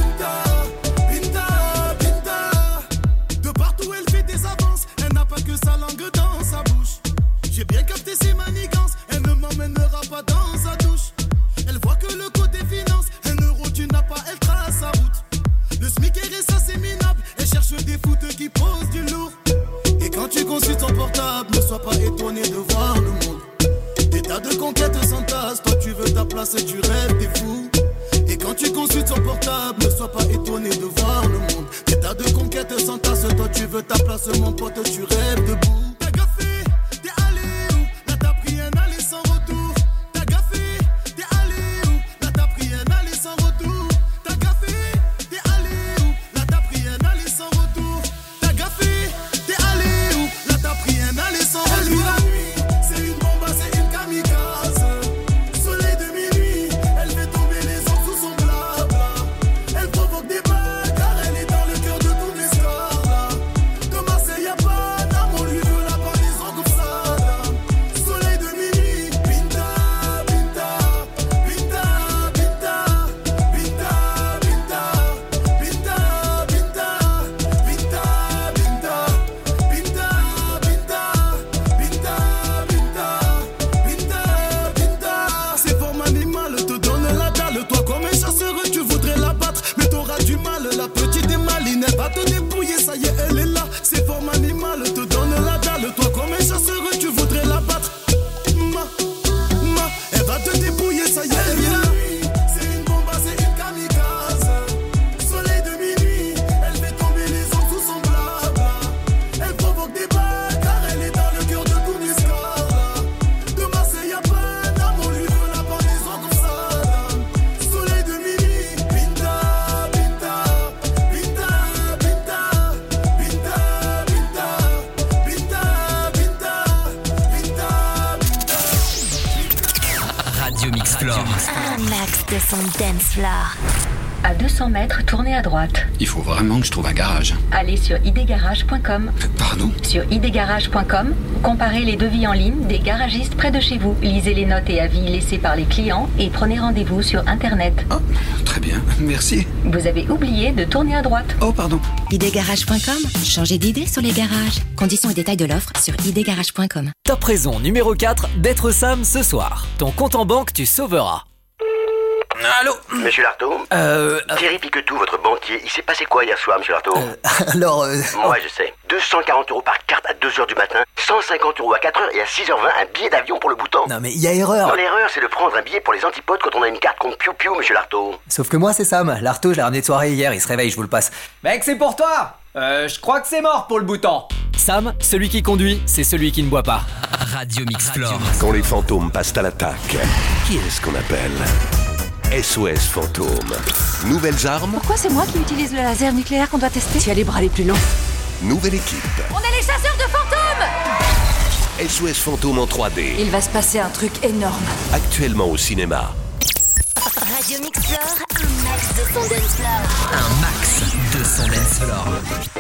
Binta, Binta. De partout elle fait des avances, elle n'a pas que sa langue dans sa bouche. J'ai bien capté ses manigances, elle ne m'emmènera pas dans sa douche. Elle voit que le côté finance, un euro tu n'as pas, elle trace sa route. Le SMIC est assez minable, elle cherche des foutes qui posent du lourd. Et quand tu consultes ton portable, ne sois pas étonné de voir le monde. Des tas de conquêtes s'entassent, toi tu veux ta place et tu rêves, t'es fou. Et quand tu consultes son portable, ne sois pas étonné de voir le monde. Des tas de conquêtes s'entassent, toi tu veux ta place, mon pote, tu rêves debout. T'as gaffé, t'es allé où? Là t'as pris un aller sans retour. T'as gaffé, t'es allé où? Là t'as pris un aller sans retour. T'as gaffé, t'es allé où? Là t'as pris un aller sans retour. T'as gaffé, t'es allé où? Là t'as pris un aller sans retour. Elle vit la nuit, c'est une bombe, c'est une kamikaze. Soleil de minuit, elle fait tomber les hommes sous son blabla. Elle provoque des bagues, car elle est dans le cœur de tous mes scars. De Marseille à Paname, on lui veut la part des hommes comme ça. Soleil de minuit, Binta, Binta, Binta, Binta, Binta, Binta, Binta, Binta, Binta, Binta, Binta, Binta, Binta, Binta, Binta. C'est forme animale, te donne la dalle. Toi comme un chasseur, tu voudrais la battre, mais t'auras du mal. La petite est maline, elle va te dépouiller, ça y est, elle est là. C'est forme animale, te donne la dalle. Toi comme un chasseur, tu voudrais la battre. Elle va te dépouiller, ça y est, elle est là. C'est une bombe, c'est une kamikaze. Soleil de minuit, elle fait tomber les hommes sous son blabla. Elle provoque des bagues, car elle est dans le cœur de tous mes scars. De Marseille à Paname, on lui veut la part des hommes comme ça. Soleil de minuit, Binta, Binta, Binta, Binta, Binta, Binta, Binta, Binta, Binta, Radio Mix Floor Un max de son dance floor. À 200 mètres, tournez à droite. Il faut vraiment que je trouve un garage. Allez sur idgarage.com. Pardon ? Sur idgarage.com, comparez les devis en ligne des garagistes près de chez vous. Lisez les notes et avis laissés par les clients et prenez rendez-vous sur Internet. Oh, très bien, merci. Vous avez oublié de tourner à droite. Oh, pardon. idgarage.com. Changez d'idée sur les garages. Conditions et détails de l'offre sur idgarage.com. Top raison numéro 4 d'être Sam ce soir. Ton compte en banque, tu sauveras. Allô ? Monsieur Lartaud ? Thierry Piquetou, votre banquier, il s'est passé quoi hier soir, monsieur Lartaud ? Moi, je sais. 240 € par carte à 2h du matin, 150 € à 4h et à 6h20, un billet d'avion pour le Bhoutan. Non mais il y a erreur. Non, l'erreur, c'est de prendre un billet pour les antipodes quand on a une carte contre Piu Piu, monsieur Lartaud. Sauf que moi c'est Sam. L'artaud, je l'ai ramené de soirée hier, il se réveille, je vous le passe. Mec, c'est pour toi. Je crois que c'est mort pour le Bhoutan. Sam, celui qui conduit, c'est celui qui ne boit pas. Radio Mixflore. Quand les fantômes passent à l'attaque, qui est-ce qu'on appelle ? SOS Fantôme. Nouvelles armes, Pourquoi c'est moi qui utilise le laser nucléaire qu'on doit tester? Tu as les bras les plus longs. nouvelle équipe. On est les chasseurs de fantômes! SOS Fantôme en 3D. Il va se passer un truc énorme. Actuellement au cinéma. Radio Mixflore, un max de son dance floor. Un max de son dance floor.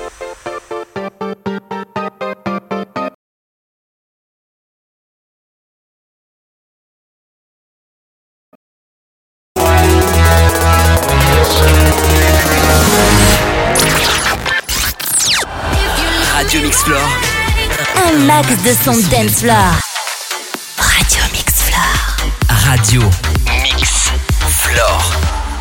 Radio Mixflore. Un max de son dance floor. Radio Mixflore. Radio Mixflore.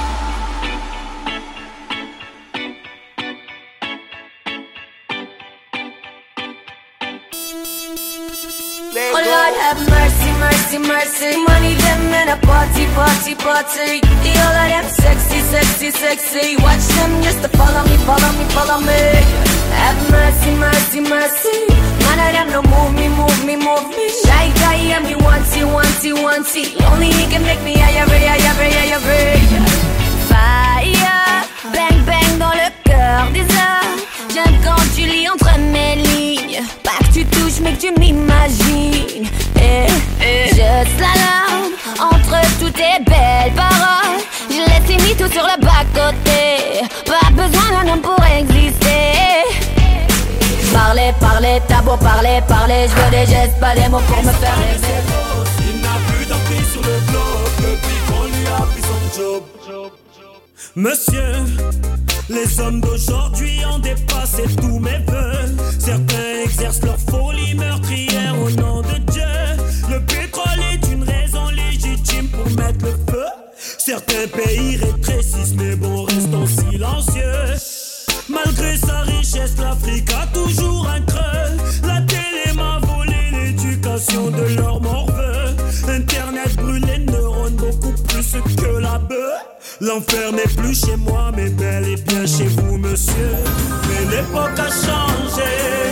Oh Lord have mercy, mercy, mercy. Money them in a party, party, party. The all of them sexy, sexy, sexy. Watch them just to follow me, follow me, follow me. Have mercy, mercy, mercy. None of them no move me, move me, move me. Shy guy, yeah, me wanty, wanty, wanty. Only he can make me higher, higher, higher, higher. Fire, bang, bang dans le cœur des heures. J'aime quand tu lis entre mes lignes. Pas que tu touches mais que tu m'imagines. Je slalome entre toutes tes belles paroles. Je laisse tes mythos sur le bas-côté. Pas besoin d'un homme pour exister. Parler, parler, t'as beau parler, parler. Je veux des gestes, pas des mots pour me faire rêver. Il n'a plus d'emprise sur le bloc depuis qu'on lui a pris son job. Monsieur, les hommes d'aujourd'hui ont dépassé tous mes vœux. Certains exercent leur folie meurtrière au nom de Dieu. Le pétrole est une raison légitime pour mettre le feu. Certains pays rétrécissent mais bon, restons silencieux. Malgré sa richesse, l'Afrique a toujours un creux. La télé m'a volé l'éducation de leur morveux. Internet brûle les neurones beaucoup plus que la bœuf. L'enfer n'est plus chez moi mais bel et bien chez vous monsieur. Mais l'époque a changé.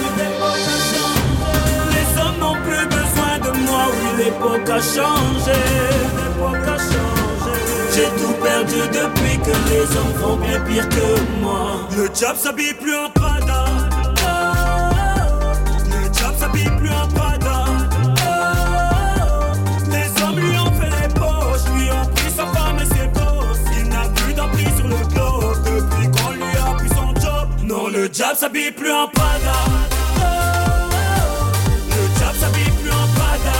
Les hommes n'ont plus besoin de moi. Oui, l'époque a changé. L'époque a changé. J'ai tout perdu depuis que les hommes font bien pire que moi. Le diable s'habille plus en Prada. Le diable s'habille plus en Prada. Les hommes lui ont fait les poches, lui ont pris sa femme et ses bosses. Il n'a plus d'emprise sur le globe depuis qu'on lui a pris son job. Non, le diable s'habille plus en Prada. Le diable s'habille plus en Prada.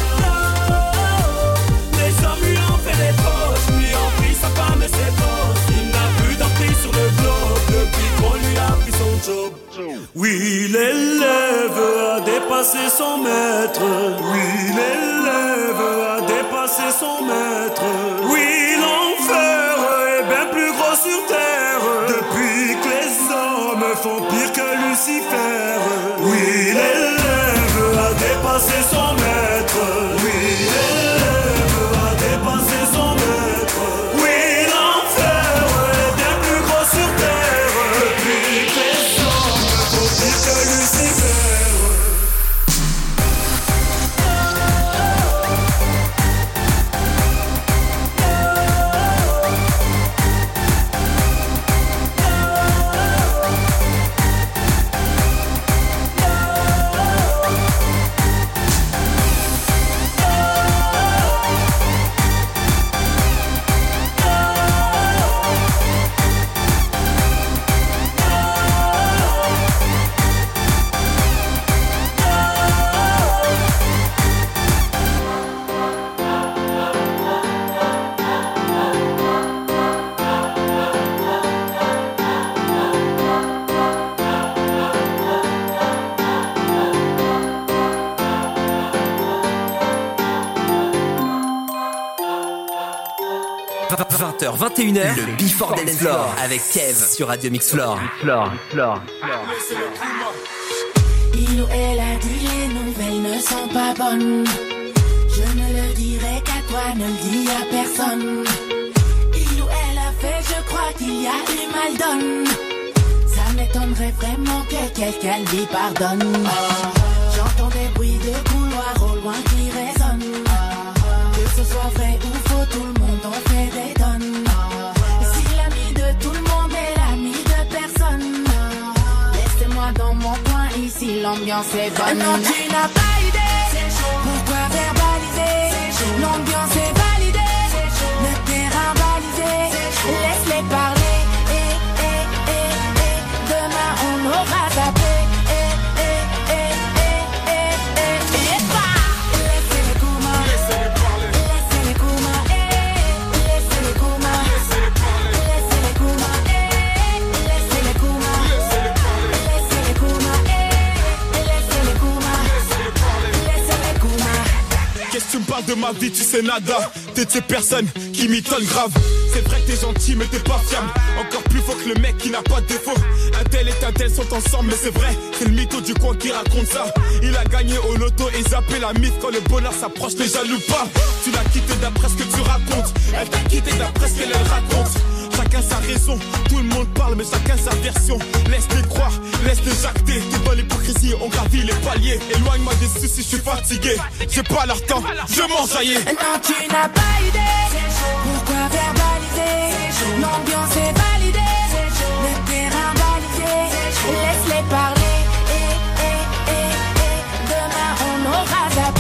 Les hommes lui ont fait les poches, lui ont pris sa femme et ses bosses. Il n'a plus d'emprise sur le globe depuis qu'on lui a pris son job. Oui, l'élève a dépassé son maître. Oui, l'élève a dépassé son maître. Oui, l'enfer est bien plus gros sur terre depuis que les hommes font pire que Lucifer. Oui, l'élève a dépassé son maître. Oui, l'élève a dépassé son maître. Oui, l'enfer est bien plus gros sur terre depuis que les hommes font pire que Lucifer. 20h, 21h, le Before Dance Floor avec Kev sur Radio Mix Floor. Il ou elle a dit les nouvelles ne sont pas bonnes. Je ne le dirai qu'à toi, ne le dis à personne. Il ou elle a fait, je crois qu'il y a eu mal donne. Ça m'étonnerait vraiment que quelqu'un lui pardonne. J'entends des bruits de couloir au loin qui résonnent. Que ce soit vrai ou faux, tout le monde en fait des tonnes. Si l'ami de tout le monde est l'ami de personne, laissez-moi dans mon coin, ici l'ambiance est bonne. Non, tu n'as pas idée, pourquoi verbaliser? L'ambiance est validée, le terrain balisé. Laisse-les parler, demain on aura tapé. Tu me parles de ma vie, tu sais nada. T'es de ces personnes qui m'étonnent grave. C'est vrai que t'es gentil mais t'es pas fiable. Encore plus faux que le mec qui n'a pas de défaut. Un tel et un tel sont ensemble mais c'est vrai. C'est le mytho du coin qui raconte ça. Il a gagné au loto et zappé la mythe. Quand le bonheur s'approche les jaloux pas. Tu l'as quitté d'après ce que tu racontes. Elle t'a quitté d'après ce qu'elle raconte. Chacun sa raison, tout le monde parle mais chacun sa version. Laisse-les croire, laisse-les jacter. T'es dans l'hypocrisie, on gravit les paliers. Éloigne-moi des soucis, je suis fatigué. J'ai pas leur temps, je m'enjaillis. Non, tu n'as pas idée, pourquoi verbaliser? L'ambiance est validée, le terrain balisé. Laisse-les parler, demain on aura zappé.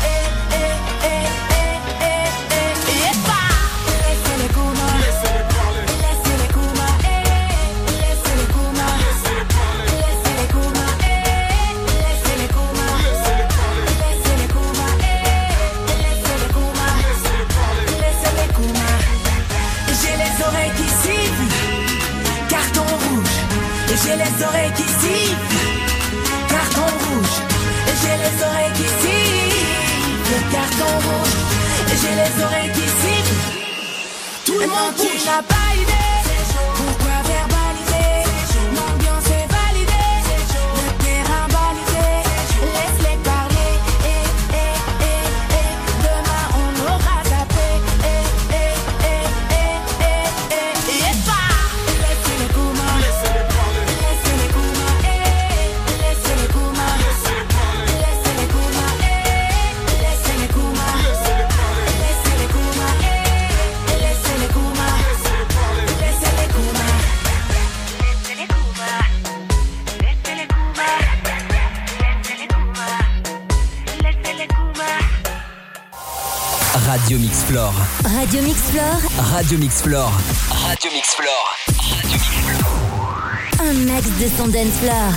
J'ai les oreilles qui sifflent, carton rouge. J'ai les oreilles qui sifflent, carton rouge. J'ai les oreilles qui sifflent. Tout le monde tu n'as pas idée, pourquoi verbaliser? L'ambiance est validée, le terrain balisé. Laisse-les parler, demain on aura tapé. Radio Mix Floor. Radio Mix Floor. Radio Mix Floor. Radio Mix Floor. Un max de son dance floor.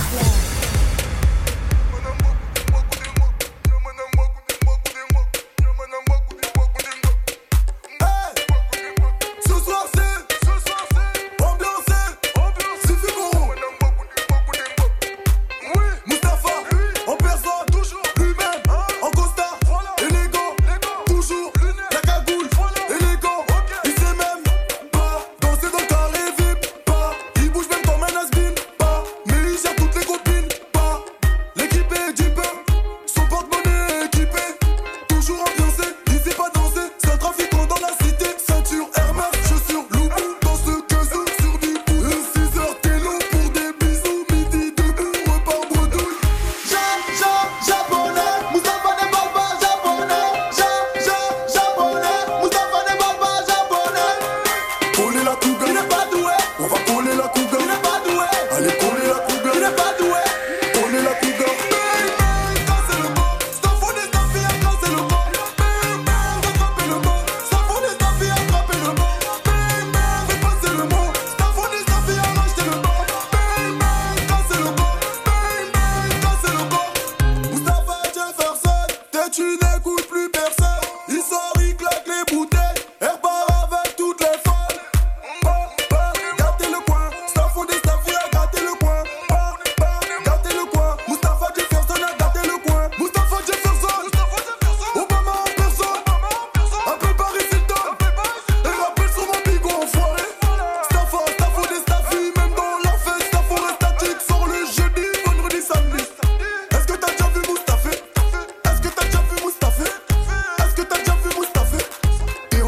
Toutes les copines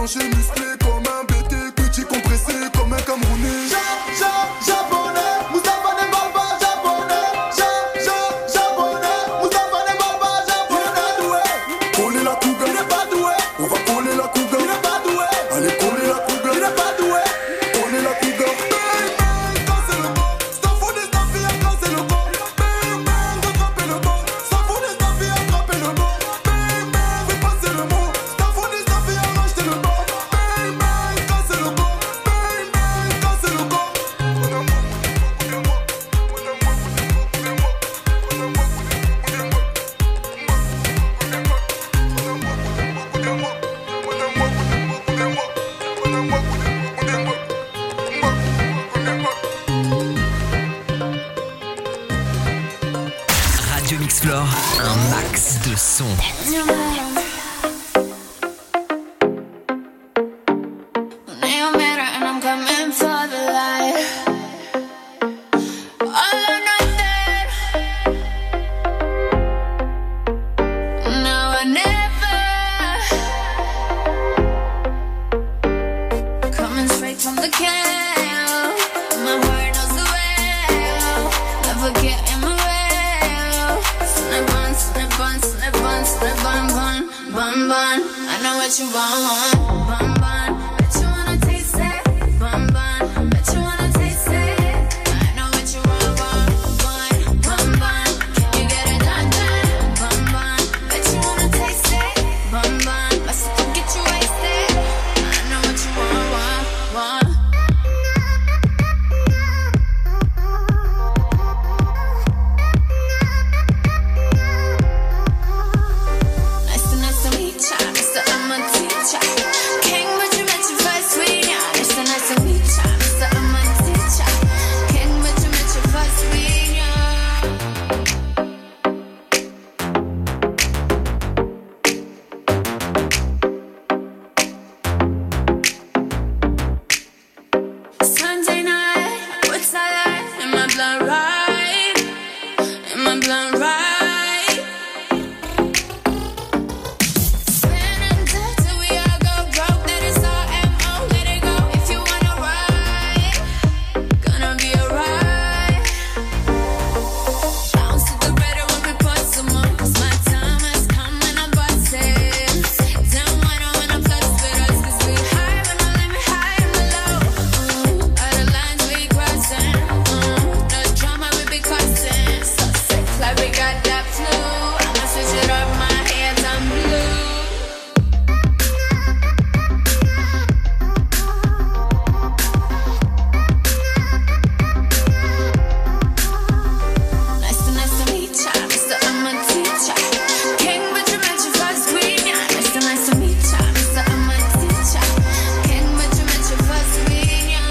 branché, musclé comme un BT, petit compressé comme un Camerounais. Japonais, Moustapha n'est pas japonais. Japonais, Moustapha n'est pas japonais. Coller la couga, il n'est pas doué. On va coller la couga, il n'est pas doué. Allez coller la couga, il n'est pas doué. Coller la couga. Bang bang, quand c'est le bon. S'en fout des staffilles, quand c'est le bon. Bang bang, rattrapez le bon. S'en fout des staffilles, attrapez le bon. Bang bang, fais passer le mot. S'en fout des staffilles, arrachez le bon. Bang bang, quand c'est le bon. Bang bang, quand c'est le bon. Radio Mixflore, un max de son. Name matter and I'm coming for the light. All or nothing. Now or never. Coming straight from the can. My heart knows the way. Never get in my way. Snip on, snip on, snip on, snip on, bun, bun, bun. I know what you want, bun, bun. Bet you wanna taste it, bun, bun. Bet you wanna taste it. I know what you want, bun, bun, bun. Can you get it done, done, bun, bun. Bet you wanna taste it, bun, bun. Let's get you wasted. I know what you want. Nice to meet ya, Mr. I'm a teacher. King, but you met your first sweet, yeah. Nice to meet ya, Mr. I'm a teacher. King, but you met your first sweet, Sunday night, what's that? Am I blind right? Am I blind right? Spinning dead till we all go broke. That is all M.O. Let it go if you wanna ride. Gonna be alright. Bounce to the better when we put some more. 'Cause my time has come and I'm busting. Don't wanna when I'm plus with us. 'Cause we high when I let me high and below. All the lines we crossing. The drama we be causing. So sick like we got that flu. I'ma switch it up, my hands on blue. Nice to meet ya, Mr. I'm a teacher. King, but you met your first queen, yeah. Nice to meet ya, Mr. I'm a teacher. King, but you met your first queen, yeah.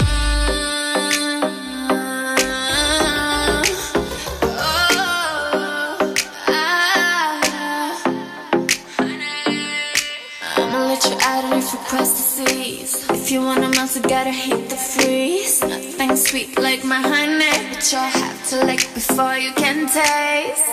I'ma let you out and if you cross the seas. If you wanna melt, you gotta heat the freeze. Nothing sweet like my honey, but you'll have to lick before you can taste.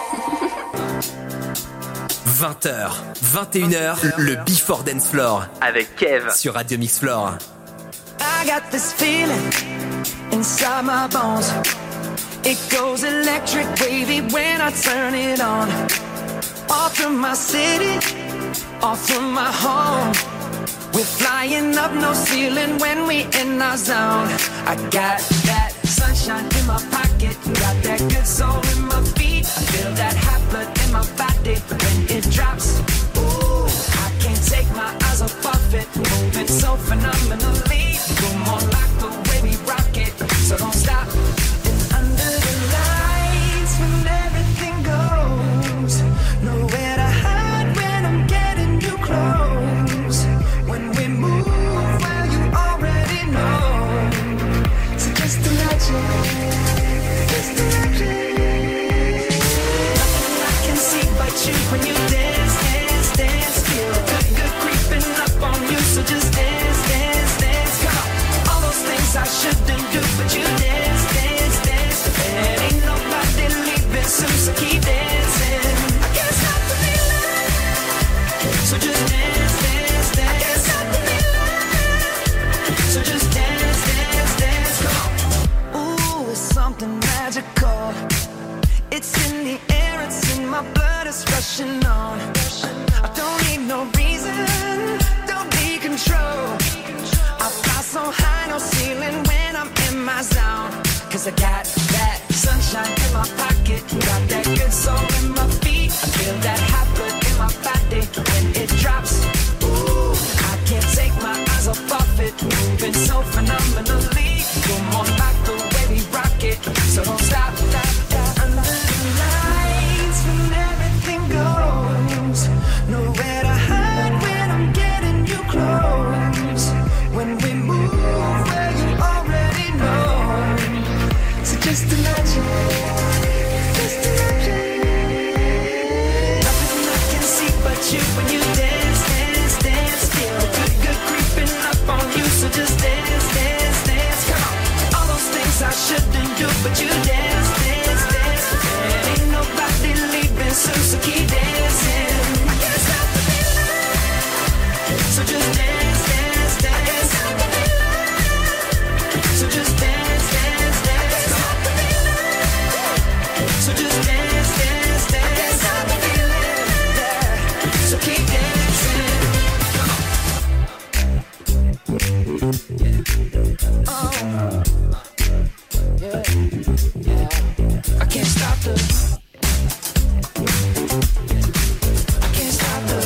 20h, 21h, le Before Dance Floor avec Kev sur Radio Mixflore. I got this feeling inside my bones. It goes electric wavy when I turn it on. Off from my city, off from my home. We're flying up, no ceiling when we in our zone. I got that sunshine in my pocket, got that good soul in my feet. I feel that hot blood in my body when it drops. Ooh, I can't take my eyes off of it, moving so phenomenally. Come on, like the way we rock it, so don't stop. And under the lights, when everything goes, nowhere to hide when I'm getting you close. When we move, well, you already know. So just imagine, just imagine. Nothing I can see but you when you dance, dance, dance. Feel good, good creeping up on you. So just dance, dance, dance. 'cause I got that sunshine in my pocket, got that good soul in my feet. I feel that hot blood in my body when it drops. Ooh, I can't take my eyes off of it, moving so phenomenally. Come on, like the way we rock it, so don't stop. Under the lights when everything goes, nowhere to hide when I'm getting you close. When we move where you already know, so just imagine, just imagine. Nothing I can see but you when you dance, dance, dance. Feel good, good creeping up on you, so just dance, dance, dance. Come on, all those things I shouldn't do, but you dance, dance, dance. And ain't nobody leaving soon, so keep dancing. I can't stop the feeling, so just dance, dance, dance. So just dance, dance, dance. So just dance, dance, dance. So keep dancing. Oh, yeah, yeah. I can't stop the. I can't stop the.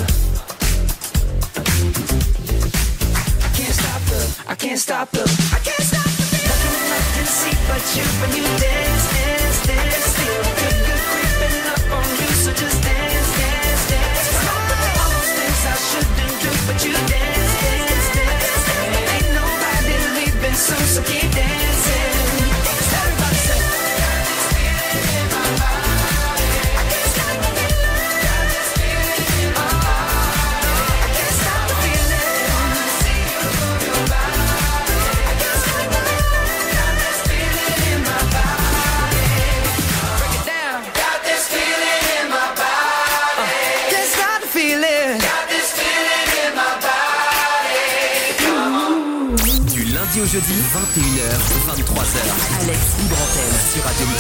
I can't stop the. I can't stop the. I can't stop the feeling. Nothing I can see but you when you dance, dance, dance. Feel good, good creeping up on you, so just dance, dance, dance. All those things I shouldn't do, but you dance, dance, dance. And ain't nobody leaving soon, so keep dancing. Everybody say, got this feeling in my body. I can't stop the feeling. Got this feeling in my body. I can't stop the feeling. Wanna see you move your body. I can't stop the feeling. Got this feeling in my body. Break it down. Got this feeling in my body. Can't stop the feeling. Got this feeling in my body. Come on. Du lundi au jeudi, 21h, 23h. Alex Libre Antenne sur Radio Mix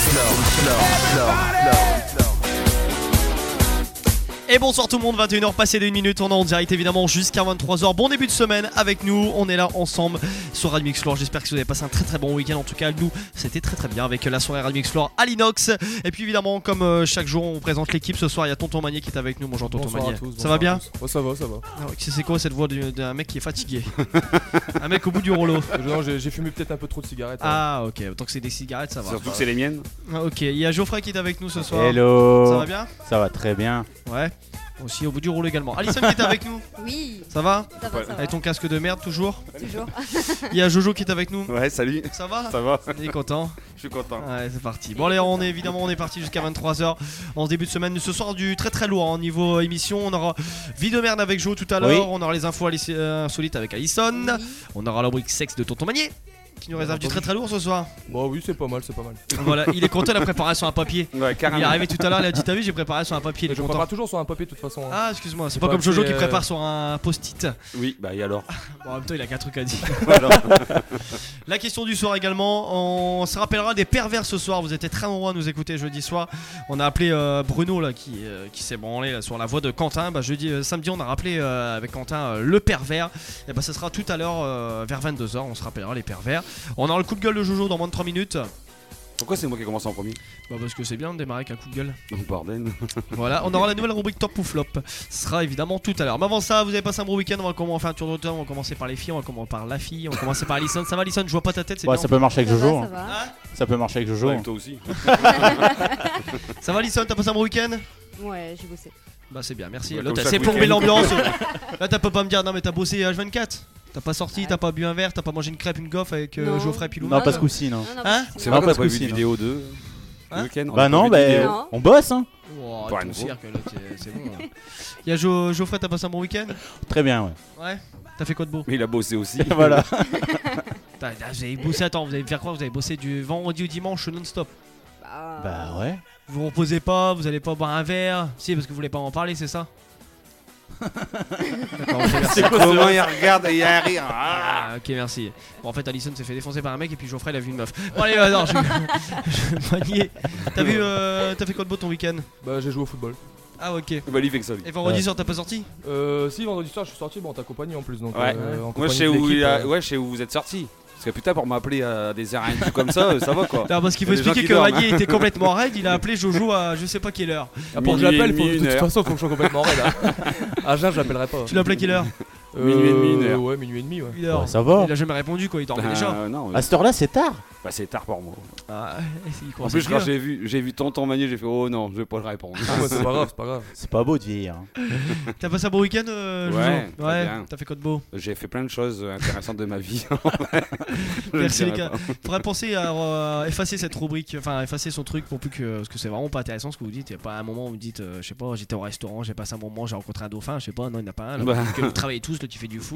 Flore. Et bonsoir tout le monde, 21h passé d'1 minute, on est en direct évidemment jusqu'à 23h. Bon début de semaine avec nous, on est là ensemble sur Radio Mix Flore. J'espère que vous avez passé un très très bon week-end. En tout cas, nous, c'était très très bien avec la soirée Radio Mix Flore à l'Inox. Et puis évidemment, comme chaque jour, on présente l'équipe. Ce soir, il y a Tonton Manier qui est avec nous. Bonjour Tonton Manier. Ça va bien? Oh, ça va, ça va. Alors, c'est quoi cette voix d'un mec qui est fatigué? Un mec au bout du rouleau. Non, j'ai fumé peut-être un peu trop de cigarettes. Ah ok, tant que c'est des cigarettes, ça va. Surtout que c'est les miennes. Ah, ok, il y a Geoffrey qui est avec nous ce soir. Hello. Ça va bien? Ça va très bien. Ouais. Aussi au bout du rouleau également. Alison qui est avec nous. Oui. Ça va? Ça va, ça va. Avec ton casque de merde toujours? Toujours. Il y a Jojo qui est avec nous. Ouais, salut. Ça va? Ça va. Il est content. Je suis content. Ouais, c'est parti. Bon allez, on est parti jusqu'à 23h en ce début de semaine. Ce soir du très très lourd au niveau émission. On aura Vie de merde avec Jo tout à l'heure. Oui. On aura les infos insolites avec Alison. Oui. On aura la rubrique sexe de Tonton Manier qui nous réserve du très très lourd ce soir. Bon oui, c'est pas mal, c'est pas mal. Voilà, il est content, il a préparé sur un papier. Ouais, carrément. Il est arrivé tout à l'heure, il a dit t'as vu, j'ai préparé sur un papier. Il est Je content. prépare toujours sur un papier de toute façon. Ah excuse-moi, c'est pas comme Jojo qui prépare sur un post-it. Oui, bah et alors. Bon, en même temps, il a qu'un truc à dire. Alors. La question du soir également, on se rappellera des pervers ce soir. Vous étiez très nombreux à nous écouter jeudi soir. On a appelé Bruno là, qui s'est branlé là, sur la voix de Quentin. Bah, samedi, on a rappelé avec Quentin le pervers. Et bah, ça sera tout à l'heure vers 22h. On se rappellera les pervers. On aura le coup de gueule de Jojo dans moins de 3 minutes. Pourquoi c'est moi qui commence en premier? Bah parce que c'est bien de démarrer avec un coup de gueule. Oh, bordel. Voilà, on aura la nouvelle rubrique top ou flop. Ce sera évidemment tout à l'heure. Mais avant ça, vous avez passé un bon week-end. On va faire un tour de temps. On va commencer par les filles. On va commencer par la fille. On va commencer par Alison. Ça va Alison? Je vois pas ta tête. C'est Ouais, bien. ça peut marcher avec Jojo. Ça va. Ça peut marcher avec Jojo. Ouais, toi aussi. Ça va Alison? T'as passé un bon week-end? Ouais, j'ai bossé. Bah c'est bien, merci. Ouais, Là, comme c'est chaque plombé week-end. l'ambiance. Là, t'as pas me dire non mais t'as bossé H24. T'as pas sorti, t'as pas bu un verre, t'as pas mangé une crêpe, une gaufre avec Non. Geoffrey Pilou. Non, pas ce coup-ci, non. Hein? C'est Non, vrai qu'on pas a pas vu ce de coup-ci, vidéo de Hein? week-end. Bah non, bah Non. on bosse hein. Oh, Pas ton nouveau. cirque, là, c'est bon. Là. Y'a Geoffrey, t'as passé un bon week-end? Très bien, ouais. Ouais. T'as fait quoi de beau? Mais il a bossé aussi. Voilà. Putain, vous avez bossé, attends, vous allez me faire quoi? Vous avez bossé du vendredi au dimanche non-stop? Bah ouais. Vous reposez pas, vous allez pas boire un verre? Si, parce que vous voulez pas en parler, c'est ça? D'accord, ok, merci. C'est quoi comment il regarde et il y a un rire. Ah, ok, merci. Bon, en fait, Alison s'est fait défoncer par un mec et puis Geoffrey il a vu une meuf. Bon, allez, non, je manier. T'as fait quoi de beau ton week-end? Bah j'ai joué au football. Ah, ok. Bah lui fait que ça. lui. Et vendredi soir, t'as pas sorti? Si, vendredi soir je suis sorti, bon, en ta compagnie en plus. Donc, Ouais. en Moi compagnie je sais de où, l'équipe, ouais, je sais où vous êtes sortis. Parce que putain, pour m'appeler à des heures rien comme ça, ça va quoi. Non, parce qu'il faut Il y a des gens expliquer qui que dorment. Raggy était complètement raide, il a appelé Jojo à je sais pas quelle heure. Ah, pour que je l'appelle, Minuit, de toute 1 heure. façon, faut que je sois complètement raide. À jeun, je l'appellerai pas. Tu l'as appelé à quelle heure? Minuit et demi, 1 heure. Ouais, minuit et demi, ouais. 1 heure. Ouais, ça va. Il a jamais répondu quoi, il dormait déjà. Non, À cette heure-là, c'est tard. bah, c'est tard pour moi. Ah, il En commence plus, à quand crier. j'ai vu Tonton Manier, j'ai fait oh non, je vais pas le répondre. Ah, ouais, c'est pas grave, c'est pas grave. C'est pas beau de vieillir. hein. T'as passé un bon week-end, Jojo? Ouais, très bien. T'as fait quoi de beau? J'ai fait plein de choses intéressantes de ma vie. Je Merci le les dirai gars. pas. Faudrait penser à effacer cette rubrique, enfin effacer son truc pour plus que. Parce que c'est vraiment pas intéressant ce que vous dites. Il y a pas un moment où vous me dites, je sais pas, j'étais au restaurant, j'ai passé un moment, j'ai rencontré un dauphin, je sais pas, non, il n'y en a pas un. Là, Bah. que vous travaillez tous, là, qui fait du foot.